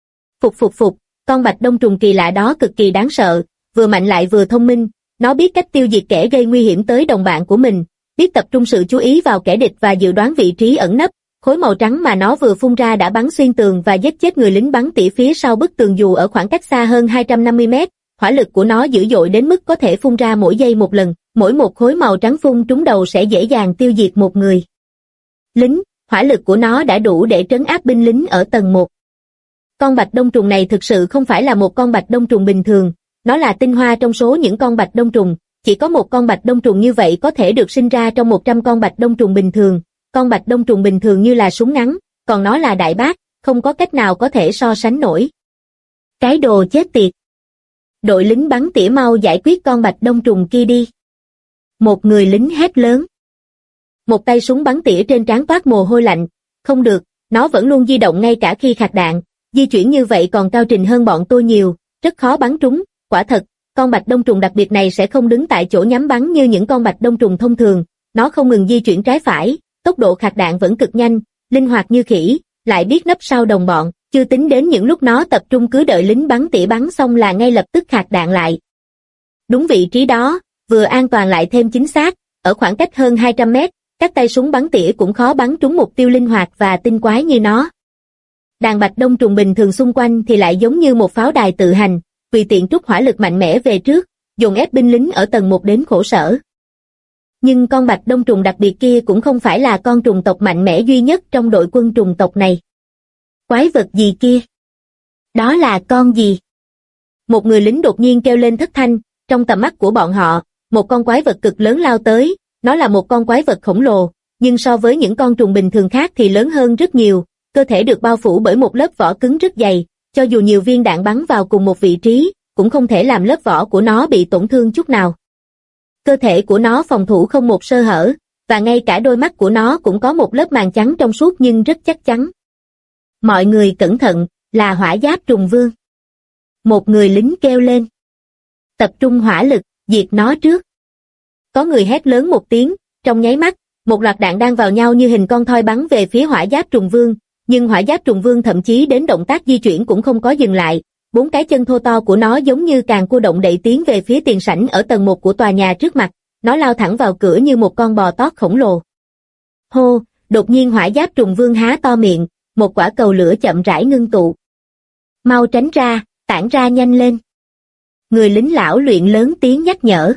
Phục, con bạch đông trùng kỳ lạ đó cực kỳ đáng sợ, vừa mạnh lại vừa thông minh, nó biết cách tiêu diệt kẻ gây nguy hiểm tới đồng bạn của mình, biết tập trung sự chú ý vào kẻ địch và dự đoán vị trí ẩn nấp. Khối màu trắng mà nó vừa phun ra đã bắn xuyên tường và giết chết người lính bắn tỉa phía sau bức tường dù ở khoảng cách xa hơn 250 mét. Hỏa lực của nó dữ dội đến mức có thể phun ra mỗi giây một lần, mỗi một khối màu trắng phun trúng đầu sẽ dễ dàng tiêu diệt một người lính. Hỏa lực của nó đã đủ để trấn áp binh lính ở tầng 1. Con bạch đông trùng này thực sự không phải là một con bạch đông trùng bình thường, nó là tinh hoa trong số những con bạch đông trùng, chỉ có một con bạch đông trùng như vậy có thể được sinh ra trong 100 con bạch đông trùng bình thường. Con bạch đông trùng bình thường như là súng ngắn, còn nó là đại bác, không có cách nào có thể so sánh nổi. Cái đồ chết tiệt! Đội lính bắn tỉa mau giải quyết con bạch đông trùng kia đi. Một người lính hét lớn. Một tay súng bắn tỉa trên trán toát mồ hôi lạnh. Không được, nó vẫn luôn di động ngay cả khi khạc đạn. Di chuyển như vậy còn cao trình hơn bọn tôi nhiều, rất khó bắn trúng. Quả thật, con bạch đông trùng đặc biệt này sẽ không đứng tại chỗ nhắm bắn như những con bạch đông trùng thông thường. Nó không ngừng di chuyển trái phải, tốc độ khạc đạn vẫn cực nhanh, linh hoạt như khỉ, lại biết nấp sau đồng bọn. Chưa tính đến những lúc nó tập trung cứ đợi lính bắn tỉa bắn xong là ngay lập tức khạc đạn lại. Đúng vị trí đó, vừa an toàn lại thêm chính xác, ở khoảng cách hơn 200 mét, các tay súng bắn tỉa cũng khó bắn trúng mục tiêu linh hoạt và tinh quái như nó. Đàn bạch đông trùng bình thường xung quanh thì lại giống như một pháo đài tự hành, tùy tiện trút hỏa lực mạnh mẽ về trước, dồn ép binh lính ở tầng 1 đến khổ sở. Nhưng con bạch đông trùng đặc biệt kia cũng không phải là con trùng tộc mạnh mẽ duy nhất trong đội quân trùng tộc này. Quái vật gì kia? Đó là con gì? Một người lính đột nhiên kêu lên thất thanh, trong tầm mắt của bọn họ, một con quái vật cực lớn lao tới, nó là một con quái vật khổng lồ, nhưng so với những con trùng bình thường khác thì lớn hơn rất nhiều, cơ thể được bao phủ bởi một lớp vỏ cứng rất dày, cho dù nhiều viên đạn bắn vào cùng một vị trí, cũng không thể làm lớp vỏ của nó bị tổn thương chút nào. Cơ thể của nó phòng thủ không một sơ hở, và ngay cả đôi mắt của nó cũng có một lớp màng trắng trong suốt nhưng rất chắc chắn. Mọi người cẩn thận, là hỏa giáp trùng vương. Một người lính kêu lên. Tập trung hỏa lực, diệt nó trước. Có người hét lớn một tiếng, trong nháy mắt, một loạt đạn đang vào nhau như hình con thoi bắn về phía hỏa giáp trùng vương, nhưng hỏa giáp trùng vương thậm chí đến động tác di chuyển cũng không có dừng lại, 4 cái chân thô to của nó giống như càng cua động đậy tiến về phía tiền sảnh ở tầng 1 của tòa nhà trước mặt, nó lao thẳng vào cửa như một con bò tót khổng lồ. Hô, đột nhiên hỏa giáp trùng vương há to miệng, một quả cầu lửa chậm rãi ngưng tụ. Mau tránh ra, tản ra nhanh lên. Người lính lão luyện lớn tiếng nhắc nhở.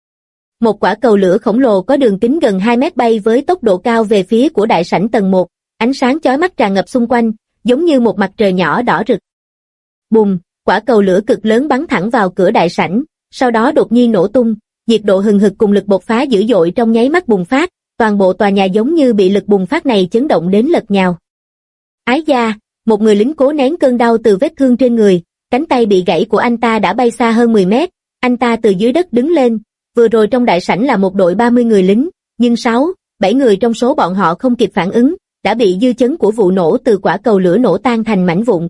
Một quả cầu lửa khổng lồ có đường kính gần 2 mét bay với tốc độ cao về phía của đại sảnh tầng 1, ánh sáng chói mắt tràn ngập xung quanh, giống như một mặt trời nhỏ đỏ rực. Bùm, quả cầu lửa cực lớn bắn thẳng vào cửa đại sảnh, sau đó đột nhiên nổ tung, nhiệt độ hừng hực cùng lực bộc phá dữ dội trong nháy mắt bùng phát, toàn bộ tòa nhà giống như bị lực bùng phát này chấn động đến lật nhào. Ái da, một người lính cố nén cơn đau từ vết thương trên người, cánh tay bị gãy của anh ta đã bay xa hơn 10 mét, anh ta từ dưới đất đứng lên, vừa rồi trong đại sảnh là một đội 30 người lính, nhưng 7 người trong số bọn họ không kịp phản ứng, đã bị dư chấn của vụ nổ từ quả cầu lửa nổ tan thành mảnh vụn.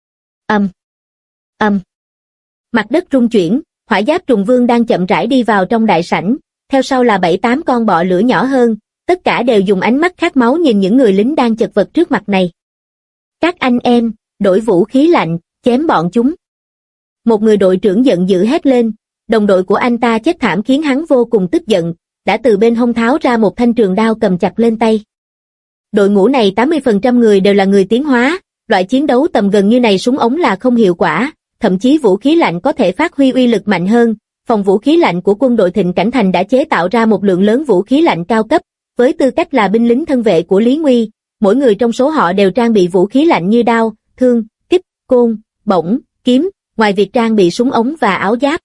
Mặt đất rung chuyển, hỏa giáp trùng vương đang chậm rãi đi vào trong đại sảnh, theo sau là 7-8 con bọ lửa nhỏ hơn, tất cả đều dùng ánh mắt khát máu nhìn những người lính đang chật vật trước mặt này. Các anh em, đổi vũ khí lạnh, chém bọn chúng. Một người đội trưởng giận dữ hét lên, đồng đội của anh ta chết thảm khiến hắn vô cùng tức giận, đã từ bên hông tháo ra một thanh trường đao cầm chặt lên tay. Đội ngũ này 80% người đều là người tiến hóa, loại chiến đấu tầm gần như này súng ống là không hiệu quả, thậm chí vũ khí lạnh có thể phát huy uy lực mạnh hơn. Phòng vũ khí lạnh của quân đội Thịnh Cảnh Thành đã chế tạo ra một lượng lớn vũ khí lạnh cao cấp, với tư cách là binh lính thân vệ của Lý Nguy, mỗi người trong số họ đều trang bị vũ khí lạnh như đao, thương, kích, côn, bổng, kiếm, ngoài việc trang bị súng ống và áo giáp.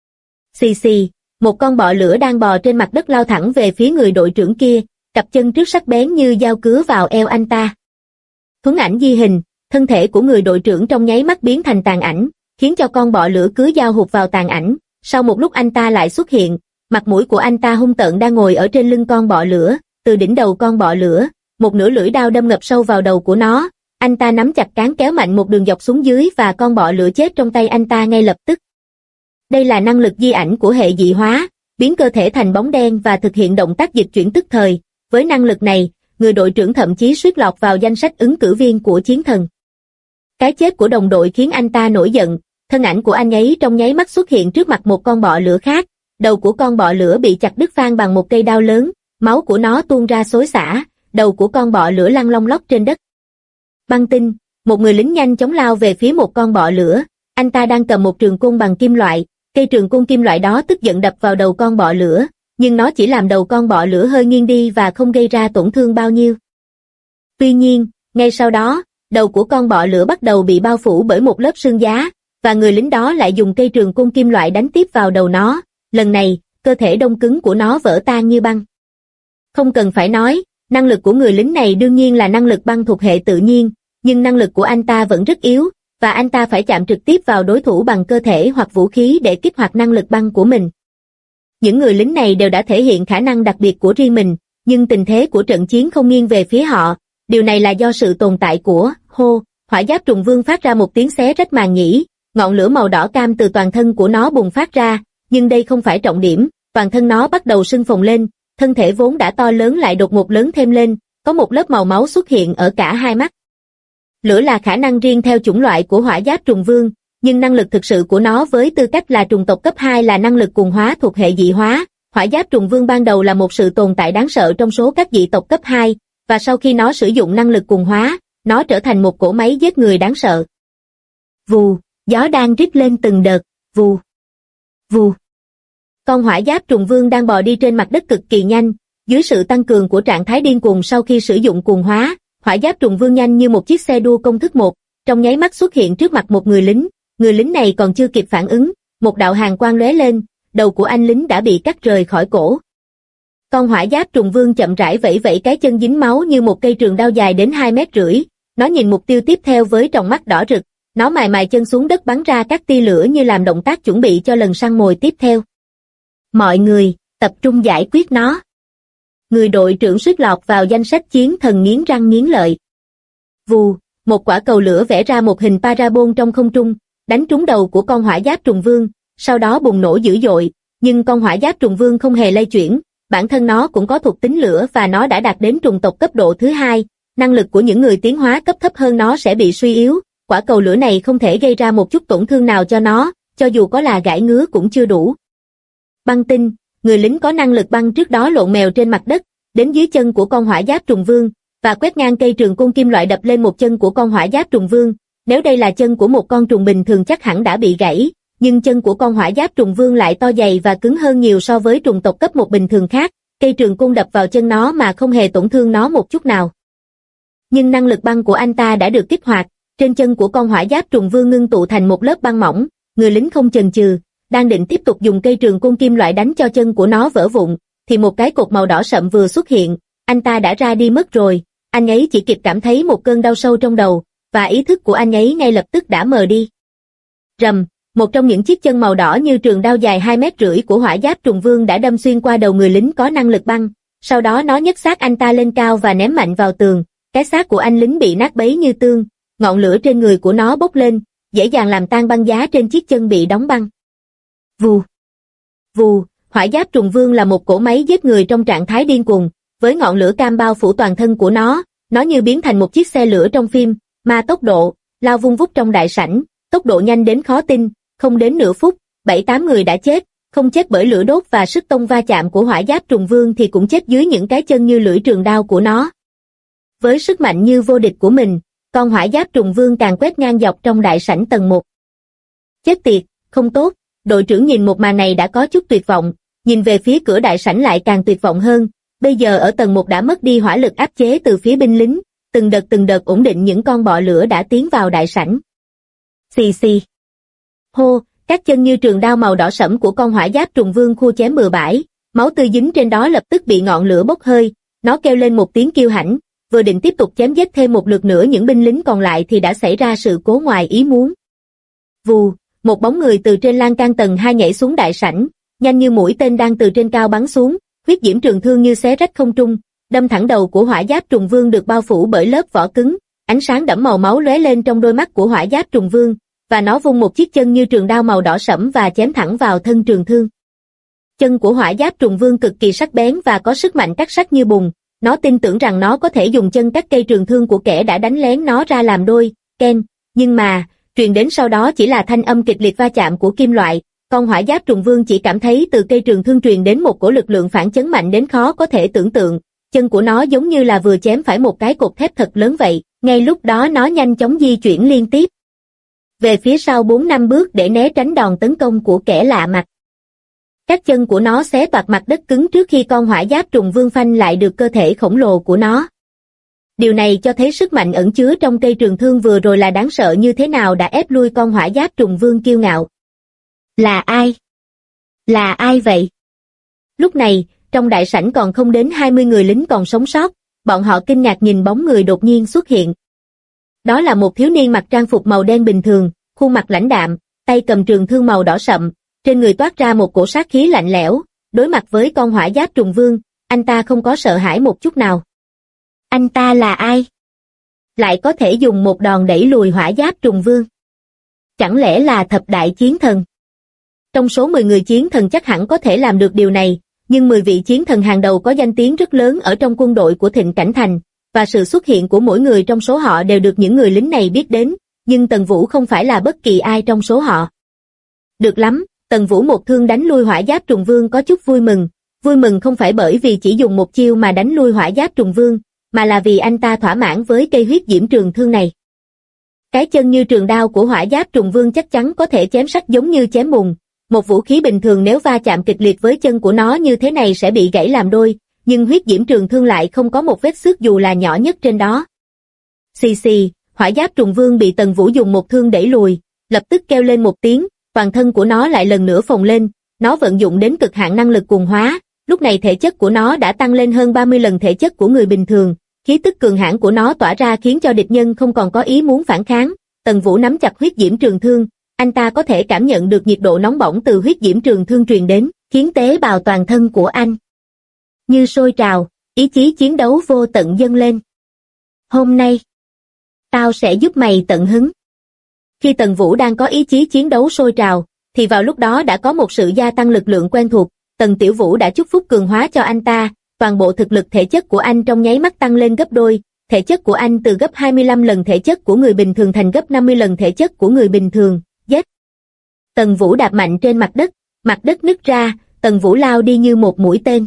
Xì xì, một con bọ lửa đang bò trên mặt đất lao thẳng về phía người đội trưởng kia, cặp chân trước sắc bén như dao cứa vào eo anh ta. Thuấn ảnh di hình, thân thể của người đội trưởng trong nháy mắt biến thành tàn ảnh, khiến cho con bọ lửa cứa dao hụt vào tàn ảnh. Sau một lúc anh ta lại xuất hiện, mặt mũi của anh ta hung tợn đang ngồi ở trên lưng con bọ lửa, từ đỉnh đầu con bọ lửa, một nửa lưỡi đao đâm ngập sâu vào đầu của nó, anh ta nắm chặt cán kéo mạnh một đường dọc xuống dưới và con bọ lửa chết trong tay anh ta ngay lập tức. Đây là năng lực di ảnh của hệ dị hóa, biến cơ thể thành bóng đen và thực hiện động tác dịch chuyển tức thời. Với năng lực này, người đội trưởng thậm chí suýt lọt vào danh sách ứng cử viên của chiến thần. Cái chết của đồng đội khiến anh ta nổi giận, thân ảnh của anh ấy trong nháy mắt xuất hiện trước mặt một con bọ lửa khác, đầu của con bọ lửa bị chặt đứt phang bằng một cây đao lớn, máu của nó tuôn ra xối xả, đầu của con bọ lửa lăn long lóc trên đất. Băng Tinh, một người lính nhanh chóng lao về phía một con bọ lửa, anh ta đang cầm một trường côn bằng kim loại, cây trường côn kim loại đó tức giận đập vào đầu con bọ lửa, nhưng nó chỉ làm đầu con bọ lửa hơi nghiêng đi và không gây ra tổn thương bao nhiêu. Tuy nhiên, ngay sau đó, đầu của con bọ lửa bắt đầu bị bao phủ bởi một lớp xương giá, và người lính đó lại dùng cây trường côn kim loại đánh tiếp vào đầu nó, lần này, cơ thể đông cứng của nó vỡ tan như băng. Không cần phải nói, năng lực của người lính này đương nhiên là năng lực băng thuộc hệ tự nhiên, nhưng năng lực của anh ta vẫn rất yếu, và anh ta phải chạm trực tiếp vào đối thủ bằng cơ thể hoặc vũ khí để kích hoạt năng lực băng của mình. Những người lính này đều đã thể hiện khả năng đặc biệt của riêng mình, nhưng tình thế của trận chiến không nghiêng về phía họ, điều này là do sự tồn tại của hỏa giáp trùng vương phát ra một tiếng xé rách màng nhĩ, ngọn lửa màu đỏ cam từ toàn thân của nó bùng phát ra, nhưng đây không phải trọng điểm, toàn thân nó bắt đầu sưng phồng lên, thân thể vốn đã to lớn lại đột ngột lớn thêm lên, có một lớp màu máu xuất hiện ở cả hai mắt. Lửa là khả năng riêng theo chủng loại của hỏa giáp trùng vương, nhưng năng lực thực sự của nó với tư cách là trùng tộc cấp 2 là năng lực cuồng hóa thuộc hệ dị hóa. Hỏa giáp trùng vương ban đầu là một sự tồn tại đáng sợ trong số các dị tộc cấp 2, và sau khi nó sử dụng năng lực cuồng hóa, nó trở thành một cỗ máy giết người đáng sợ. Vù, gió đang rít lên từng đợt, vù, vù. Con hỏa giáp trùng vương đang bò đi trên mặt đất cực kỳ nhanh, dưới sự tăng cường của trạng thái điên cuồng sau khi sử dụng cuồng hóa, hỏa giáp trùng vương nhanh như một chiếc xe đua công thức 1, trong nháy mắt xuất hiện trước mặt một người lính này còn chưa kịp phản ứng, một đạo hàn quang lóe lên, đầu của anh lính đã bị cắt rời khỏi cổ. Con hỏa giáp trùng vương chậm rãi vẫy vẫy cái chân dính máu như một cây trường đao dài đến 2,5 mét, nó nhìn mục tiêu tiếp theo với tròng mắt đỏ rực, nó mài chân xuống đất bắn ra các tia lửa như làm động tác chuẩn bị cho lần săn mồi tiếp theo. Mọi người, tập trung giải quyết nó. Người đội trưởng suýt lọt vào danh sách chiến thần nghiến răng nghiến lợi. Vù, một quả cầu lửa vẽ ra một hình parabol trong không trung, đánh trúng đầu của con hỏa giáp trùng vương, sau đó bùng nổ dữ dội, nhưng con hỏa giáp trùng vương không hề lay chuyển, bản thân nó cũng có thuộc tính lửa và nó đã đạt đến trùng tộc cấp độ thứ 2, năng lực của những người tiến hóa cấp thấp hơn nó sẽ bị suy yếu, quả cầu lửa này không thể gây ra một chút tổn thương nào cho nó, cho dù có là gãi ngứa cũng chưa đủ. Băng tinh, người lính có năng lực băng trước đó lộn mèo trên mặt đất, đến dưới chân của con hỏa giáp trùng vương, và quét ngang cây trường côn kim loại đập lên một chân của con hỏa giáp trùng vương, nếu đây là chân của một con trùng bình thường chắc hẳn đã bị gãy, nhưng chân của con hỏa giáp trùng vương lại to dày và cứng hơn nhiều so với trùng tộc cấp 1 bình thường khác, cây trường côn đập vào chân nó mà không hề tổn thương nó một chút nào. Nhưng năng lực băng của anh ta đã được kích hoạt, trên chân của con hỏa giáp trùng vương ngưng tụ thành một lớp băng mỏng, người lính không chần chừ, đang định tiếp tục dùng cây trường côn kim loại đánh cho chân của nó vỡ vụn, thì một cái cột màu đỏ sậm vừa xuất hiện, anh ta đã ra đi mất rồi, anh ấy chỉ kịp cảm thấy một cơn đau sâu trong đầu, và ý thức của anh ấy ngay lập tức đã mờ đi. Rầm, một trong những chiếc chân màu đỏ như trường đao dài 2,5 mét của hỏa giáp trùng vương đã đâm xuyên qua đầu người lính có năng lực băng, sau đó nó nhấc xác anh ta lên cao và ném mạnh vào tường, cái xác của anh lính bị nát bấy như tương, ngọn lửa trên người của nó bốc lên, dễ dàng làm tan băng giá trên chiếc chân bị đóng băng. Vù, vù, hỏa giáp trùng vương là một cỗ máy giết người trong trạng thái điên cuồng, với ngọn lửa cam bao phủ toàn thân của nó như biến thành một chiếc xe lửa trong phim, mà tốc độ, lao vung vút trong đại sảnh, tốc độ nhanh đến khó tin, không đến nửa phút, 7-8 người đã chết, không chết bởi lửa đốt và sức tông va chạm của hỏa giáp trùng vương thì cũng chết dưới những cái chân như lưỡi trường đao của nó. Với sức mạnh như vô địch của mình, con hỏa giáp trùng vương càng quét ngang dọc trong đại sảnh tầng 1. Chết tiệt, không tốt, đội trưởng nhìn một màn này đã có chút tuyệt vọng, nhìn về phía cửa đại sảnh lại càng tuyệt vọng hơn, bây giờ ở tầng 1 đã mất đi hỏa lực áp chế từ phía binh lính, từng đợt ổn định những con bọ lửa đã tiến vào đại sảnh. Xì xì. Hô, các chân như trường đao màu đỏ sẫm của con hỏa giáp trùng vương khua chém bừa bãi, máu tươi dính trên đó lập tức bị ngọn lửa bốc hơi, nó kêu lên một tiếng kiêu hãnh, vừa định tiếp tục chém giết thêm một lượt nữa những binh lính còn lại thì đã xảy ra sự cố ngoài ý muốn. Vù, một bóng người từ trên lan can tầng 2 nhảy xuống đại sảnh, nhanh như mũi tên đang từ trên cao bắn xuống, huyết diễm trường thương như xé rách không trung, đâm thẳng đầu của hỏa giáp trùng vương được bao phủ bởi lớp vỏ cứng, ánh sáng đẫm màu máu lóe lên trong đôi mắt của hỏa giáp trùng vương, và nó vung một chiếc chân như trường đao màu đỏ sẫm và chém thẳng vào thân trường thương. Chân của hỏa giáp trùng vương cực kỳ sắc bén và có sức mạnh cắt sắt như bùn, nó tin tưởng rằng nó có thể dùng chân cắt cây trường thương của kẻ đã đánh lén nó ra làm đôi, ken, nhưng mà, truyền đến sau đó chỉ là thanh âm kịch liệt va chạm của kim loại, con hỏa giáp trùng vương chỉ cảm thấy từ cây trường thương truyền đến một cổ lực lượng phản chấn mạnh đến khó có thể tưởng tượng, chân của nó giống như là vừa chém phải một cái cột thép thật lớn vậy, ngay lúc đó nó nhanh chóng di chuyển liên tiếp về phía sau 4-5 bước để né tránh đòn tấn công của kẻ lạ mặt. Các chân của nó xé toạc mặt đất cứng trước khi con hỏa giáp trùng vương phanh lại được cơ thể khổng lồ của nó. Điều này cho thấy sức mạnh ẩn chứa trong cây trường thương vừa rồi là đáng sợ như thế nào đã ép lui con hỏa giáp trùng vương kiêu ngạo. Là ai? Là ai vậy? Lúc này, trong đại sảnh còn không đến 20 người lính còn sống sót, bọn họ kinh ngạc nhìn bóng người đột nhiên xuất hiện. Đó là một thiếu niên mặc trang phục màu đen bình thường, khuôn mặt lãnh đạm, tay cầm trường thương màu đỏ sậm, trên người toát ra một cổ sát khí lạnh lẽo, đối mặt với con hỏa giáp trùng vương, anh ta không có sợ hãi một chút nào. Anh ta là ai? Lại có thể dùng một đòn đẩy lùi hỏa giáp trùng vương? Chẳng lẽ là thập đại chiến thần? Trong số 10 người chiến thần chắc hẳn có thể làm được điều này, nhưng 10 vị chiến thần hàng đầu có danh tiếng rất lớn ở trong quân đội của Thịnh Cảnh Thành, và sự xuất hiện của mỗi người trong số họ đều được những người lính này biết đến, nhưng Tần Vũ không phải là bất kỳ ai trong số họ. Được lắm, Tần Vũ một thương đánh lui hỏa giáp trùng vương có chút vui mừng không phải bởi vì chỉ dùng một chiêu mà đánh lui hỏa giáp trùng vương, mà là vì anh ta thỏa mãn với cây huyết diễm trường thương này. Cái chân như trường đao của hỏa giáp trùng vương chắc chắn có thể chém sắt giống như chém bùn, một vũ khí bình thường nếu va chạm kịch liệt với chân của nó như thế này sẽ bị gãy làm đôi, nhưng huyết diễm trường thương lại không có một vết xước dù là nhỏ nhất trên đó. Xì xì, hỏa giáp trùng vương bị Tần Vũ dùng một thương đẩy lùi, lập tức kêu lên một tiếng, toàn thân của nó lại lần nữa phồng lên, nó vận dụng đến cực hạn năng lực cuồng hóa, lúc này thể chất của nó đã tăng lên hơn 30 lần thể chất của người bình thường, khí tức cường hãn của nó tỏa ra khiến cho địch nhân không còn có ý muốn phản kháng. Tần Vũ nắm chặt huyết diễm trường thương, anh ta có thể cảm nhận được nhiệt độ nóng bỏng từ huyết diễm trường thương truyền đến, khiến tế bào toàn thân của anh như sôi trào, ý chí chiến đấu vô tận dâng lên. Hôm nay, tao sẽ giúp mày tận hứng. Khi Tần Vũ đang có ý chí chiến đấu sôi trào, thì vào lúc đó đã có một sự gia tăng lực lượng quen thuộc, Tần Tiểu Vũ đã chúc phúc cường hóa cho anh ta, toàn bộ thực lực thể chất của anh trong nháy mắt tăng lên gấp đôi, thể chất của anh từ gấp 25 lần thể chất của người bình thường thành gấp 50 lần thể chất của người bình thường. Yes. Tần Vũ đạp mạnh trên mặt đất nứt ra, Tần Vũ lao đi như một mũi tên.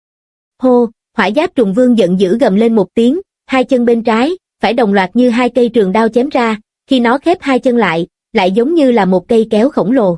Hô, hỏa giáp trùng vương giận dữ gầm lên một tiếng, hai chân bên trái, phải đồng loạt như hai cây trường đao chém ra, khi nó khép hai chân lại giống như là một cây kéo khổng lồ.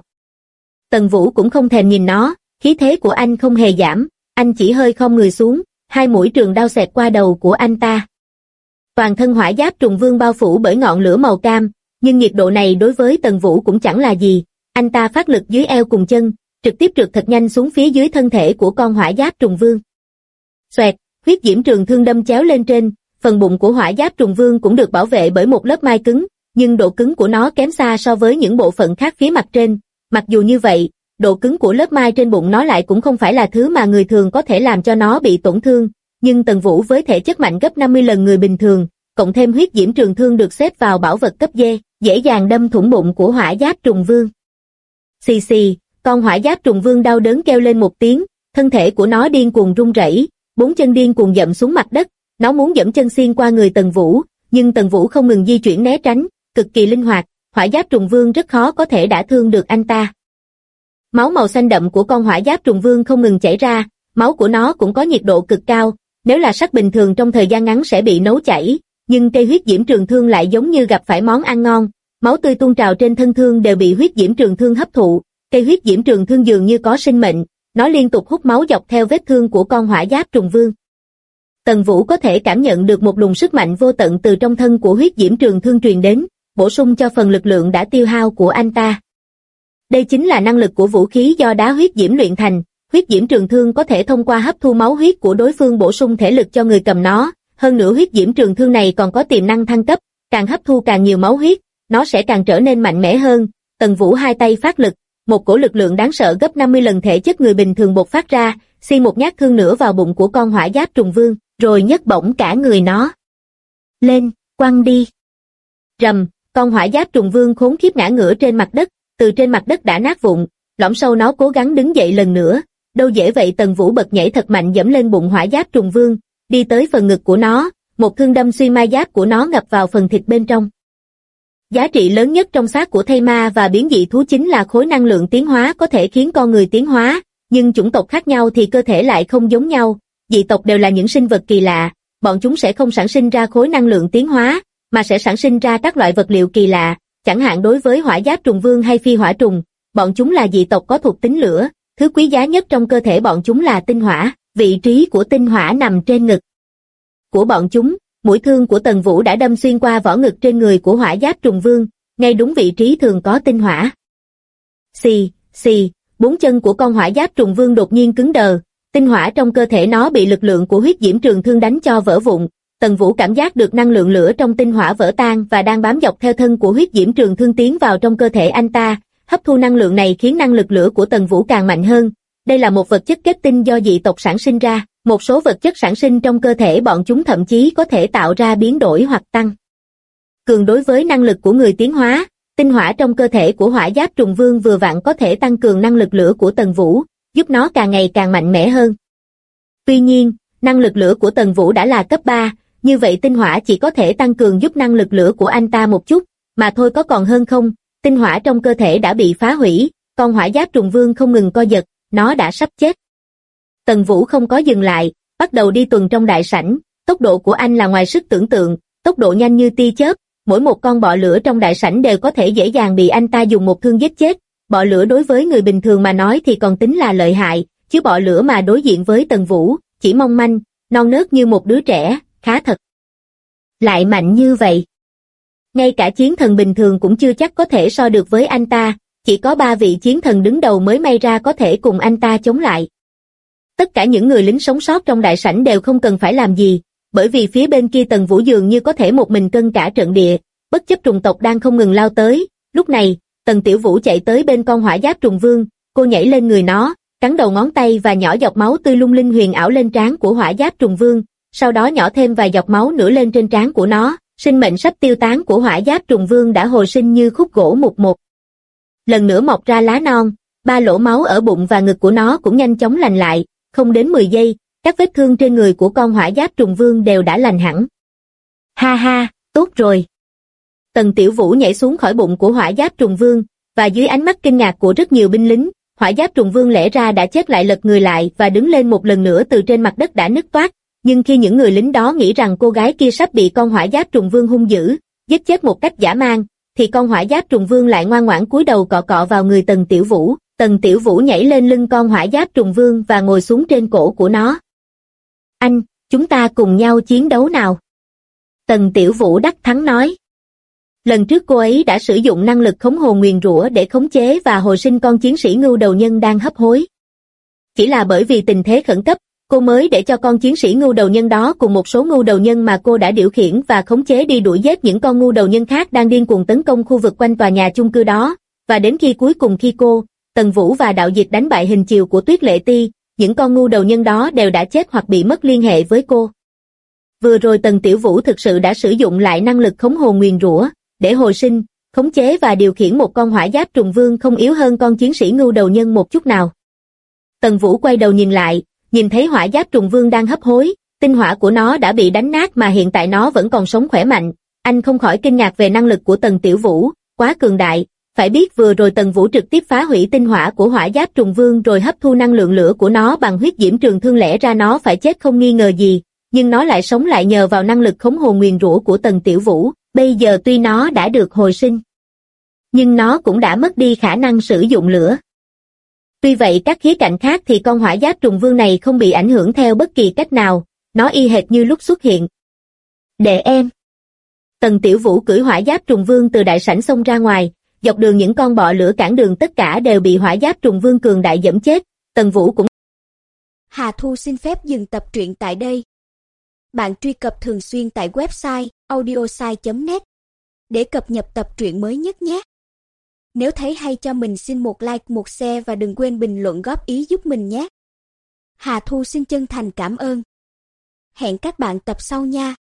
Tần Vũ cũng không thèm nhìn nó, khí thế của anh không hề giảm, anh chỉ hơi khom người xuống, hai mũi trường đao xẹt qua đầu của anh ta. Toàn thân hỏa giáp trùng vương bao phủ bởi ngọn lửa màu cam, nhưng nhiệt độ này đối với Tần Vũ cũng chẳng là gì, anh ta phát lực dưới eo cùng chân, trực tiếp trượt thật nhanh xuống phía dưới thân thể của con hỏa giáp trùng vương. Xoẹt, huyết diễm trường thương đâm chéo lên trên, phần bụng của hỏa giáp trùng vương cũng được bảo vệ bởi một lớp mai cứng, nhưng độ cứng của nó kém xa so với những bộ phận khác phía mặt trên. Mặc dù như vậy, độ cứng của lớp mai trên bụng nó lại cũng không phải là thứ mà người thường có thể làm cho nó bị tổn thương, nhưng Tần Vũ với thể chất mạnh gấp 50 lần người bình thường, cộng thêm huyết diễm trường thương được xếp vào bảo vật cấp D, dễ dàng đâm thủng bụng của hỏa giáp trùng vương. Xì xì, con hỏa giáp trùng vương đau đớn kêu lên một tiếng, thân thể của nó điên cuồng rung rẩy, bốn chân điên cuồng dậm xuống mặt đất, nó muốn dẫm chân xiên qua người Tần Vũ, nhưng Tần Vũ không ngừng di chuyển né tránh, cực kỳ linh hoạt, hỏa giáp trùng vương rất khó có thể đả thương được anh ta. Máu màu xanh đậm của con hỏa giáp trùng vương không ngừng chảy ra, máu của nó cũng có nhiệt độ cực cao, nếu là sắt bình thường trong thời gian ngắn sẽ bị nấu chảy, nhưng cây huyết diễm trường thương lại giống như gặp phải món ăn ngon, máu tươi tuôn trào trên thân thương đều bị huyết diễm trường thương hấp thụ, cây huyết diễm trường thương dường như có sinh mệnh, nó liên tục hút máu dọc theo vết thương của con hỏa giáp trùng vương. Tần Vũ có thể cảm nhận được một luồng sức mạnh vô tận từ trong thân của huyết diễm trường thương truyền đến, bổ sung cho phần lực lượng đã tiêu hao của anh ta. Đây chính là năng lực của vũ khí do đá huyết diễm luyện thành, huyết diễm trường thương có thể thông qua hấp thu máu huyết của đối phương bổ sung thể lực cho người cầm nó, hơn nữa huyết diễm trường thương này còn có tiềm năng thăng cấp, càng hấp thu càng nhiều máu huyết, nó sẽ càng trở nên mạnh mẽ hơn. Tần Vũ hai tay phát lực, một cổ lực lượng đáng sợ gấp 50 lần thể chất người bình thường bộc phát ra, xi một nhát thương nữa vào bụng của con hỏa giáp trùng vương, rồi nhấc bổng cả người nó lên, quăng đi. Rầm, con hỏa giáp trùng vương khốn khiếp ngã ngửa trên mặt đất, từ trên mặt đất đã nát vụn, lõm sâu nó cố gắng đứng dậy lần nữa, đâu dễ vậy. Tần Vũ bật nhảy thật mạnh giẫm lên bụng hỏa giáp trùng vương, đi tới phần ngực của nó, một thương đâm xuyên mai giáp của nó ngập vào phần thịt bên trong. Giá trị lớn nhất trong xác của thây ma và biến dị thú chính là khối năng lượng tiến hóa có thể khiến con người tiến hóa, nhưng chủng tộc khác nhau thì cơ thể lại không giống nhau, dị tộc đều là những sinh vật kỳ lạ, bọn chúng sẽ không sản sinh ra khối năng lượng tiến hóa, mà sẽ sản sinh ra các loại vật liệu kỳ lạ, chẳng hạn đối với hỏa giáp trùng vương hay phi hỏa trùng, bọn chúng là dị tộc có thuộc tính lửa, thứ quý giá nhất trong cơ thể bọn chúng là tinh hỏa, vị trí của tinh hỏa nằm trên ngực của bọn chúng. Mũi thương của Tần Vũ đã đâm xuyên qua vỏ ngực trên người của hỏa giáp trùng vương, ngay đúng vị trí thường có tinh hỏa. Xì, xì, bốn chân của con hỏa giáp trùng vương đột nhiên cứng đờ, tinh hỏa trong cơ thể nó bị lực lượng của huyết diễm trường thương đánh cho vỡ vụn. Tần Vũ cảm giác được năng lượng lửa trong tinh hỏa vỡ tan và đang bám dọc theo thân của huyết diễm trường thương tiến vào trong cơ thể anh ta. Hấp thu năng lượng này khiến năng lực lửa của Tần Vũ càng mạnh hơn. Đây là một vật chất kết tinh do dị tộc sản sinh ra. Một số vật chất sản sinh trong cơ thể bọn chúng thậm chí có thể tạo ra biến đổi hoặc tăng cường đối với năng lực của người tiến hóa. Tinh hỏa trong cơ thể của Hỏa Giáp Trùng Vương vừa vặn có thể tăng cường năng lực lửa của Tần Vũ, giúp nó càng ngày càng mạnh mẽ hơn. Tuy nhiên, năng lực lửa của Tần Vũ đã là cấp 3, như vậy tinh hỏa chỉ có thể tăng cường giúp năng lực lửa của anh ta một chút, mà thôi, có còn hơn không. Tinh hỏa trong cơ thể đã bị phá hủy, con Hỏa Giáp Trùng Vương không ngừng co giật, nó đã sắp chết. Tần Vũ không có dừng lại, bắt đầu đi tuần trong đại sảnh. Tốc độ của anh là ngoài sức tưởng tượng, tốc độ nhanh như tia chớp. Mỗi một con bọ lửa trong đại sảnh đều có thể dễ dàng bị anh ta dùng một thương giết chết. Bọ lửa đối với người bình thường mà nói thì còn tính là lợi hại, chứ bọ lửa mà đối diện với Tần Vũ, chỉ mong manh, non nớt như một đứa trẻ, khá thật. Lại mạnh như vậy. Ngay cả chiến thần bình thường cũng chưa chắc có thể so được với anh ta, chỉ có 3 vị chiến thần đứng đầu mới may ra có thể cùng anh ta chống lại. Tất cả những người lính sống sót trong đại sảnh đều không cần phải làm gì, bởi vì phía bên kia Tần Vũ dường như có thể một mình cân cả trận địa, bất chấp trùng tộc đang không ngừng lao tới. Lúc này, Tần Tiểu Vũ chạy tới bên con Hỏa Giáp Trùng Vương, cô nhảy lên người nó, cắn đầu ngón tay và nhỏ giọt máu tươi lung linh huyền ảo lên trán của Hỏa Giáp Trùng Vương, sau đó nhỏ thêm vài giọt máu nữa lên trên trán của nó. Sinh mệnh sắp tiêu tán của Hỏa Giáp Trùng Vương đã hồi sinh như khúc gỗ mục một. Lần nữa mọc ra lá non, 3 lỗ máu ở bụng và ngực của nó cũng nhanh chóng lành lại, không đến 10 giây, các vết thương trên người của con Hỏa Giáp Trùng Vương đều đã lành hẳn. Ha ha, tốt rồi. Tần Tiểu Vũ nhảy xuống khỏi bụng của Hỏa Giáp Trùng Vương, và dưới ánh mắt kinh ngạc của rất nhiều binh lính, Hỏa Giáp Trùng Vương lẽ ra đã chết lại lật người lại và đứng lên một lần nữa từ trên mặt đất đã nứt toác, nhưng khi những người lính đó nghĩ rằng cô gái kia sắp bị con Hỏa Giáp Trùng Vương hung dữ giết chết một cách dã man, thì con Hỏa Giáp Trùng Vương lại ngoan ngoãn cúi đầu cọ cọ vào người Tần Tiểu Vũ. Tần Tiểu Vũ nhảy lên lưng con Hỏa Giáp Trùng Vương và ngồi xuống trên cổ của nó. Anh, chúng ta cùng nhau chiến đấu nào. Tần Tiểu Vũ đắc thắng nói. Lần trước cô ấy đã sử dụng năng lực khống hồn nguyền rủa để khống chế và hồi sinh con chiến sĩ ngưu đầu nhân đang hấp hối. Chỉ là bởi vì tình thế khẩn cấp, cô mới để cho con chiến sĩ ngưu đầu nhân đó cùng một số ngưu đầu nhân mà cô đã điều khiển và khống chế đi đuổi giết những con ngưu đầu nhân khác đang điên cuồng tấn công khu vực quanh tòa nhà chung cư đó, và đến khi cuối cùng khi cô, Tần Vũ và Đạo Dịch đánh bại hình chiều của Tuyết Lệ Ti, những con ngưu đầu nhân đó đều đã chết hoặc bị mất liên hệ với cô. Vừa rồi Tần Tiểu Vũ thực sự đã sử dụng lại năng lực khống hồn nguyền rủa để hồi sinh, khống chế và điều khiển một con Hỏa Giáp Trùng Vương không yếu hơn con chiến sĩ ngưu đầu nhân một chút nào. Tần Vũ quay đầu nhìn lại, nhìn thấy Hỏa Giáp Trùng Vương đang hấp hối, tinh hỏa của nó đã bị đánh nát mà hiện tại nó vẫn còn sống khỏe mạnh. Anh không khỏi kinh ngạc về năng lực của Tần Tiểu Vũ, quá cường đại. Phải biết vừa rồi Tần Vũ trực tiếp phá hủy tinh hỏa của Hỏa Giáp Trùng Vương rồi hấp thu năng lượng lửa của nó bằng huyết diễm trường thương, lẽ ra nó phải chết không nghi ngờ gì, nhưng nó lại sống lại nhờ vào năng lực khống hồn nguyền rủa của Tần Tiểu Vũ. Bây giờ tuy nó đã được hồi sinh, nhưng nó cũng đã mất đi khả năng sử dụng lửa. Tuy vậy các khía cạnh khác thì con Hỏa Giáp Trùng Vương này không bị ảnh hưởng theo bất kỳ cách nào, nó y hệt như lúc xuất hiện. Để em. Tần Tiểu Vũ cưỡi Hỏa Giáp Trùng Vương từ đại sảnh xông ra ngoài, dọc đường những con bọ lửa cản đường tất cả đều bị Hỏa Giáp Trùng Vương cường đại giẫm chết. Tần Vũ cũng. Hà Thu xin phép dừng tập truyện tại đây. Bạn truy cập thường xuyên tại website audiosai.net để cập nhật tập truyện mới nhất nhé. Nếu thấy hay cho mình xin một like, một share và đừng quên bình luận góp ý giúp mình nhé. Hà Thu xin chân thành cảm ơn. Hẹn các bạn tập sau nha.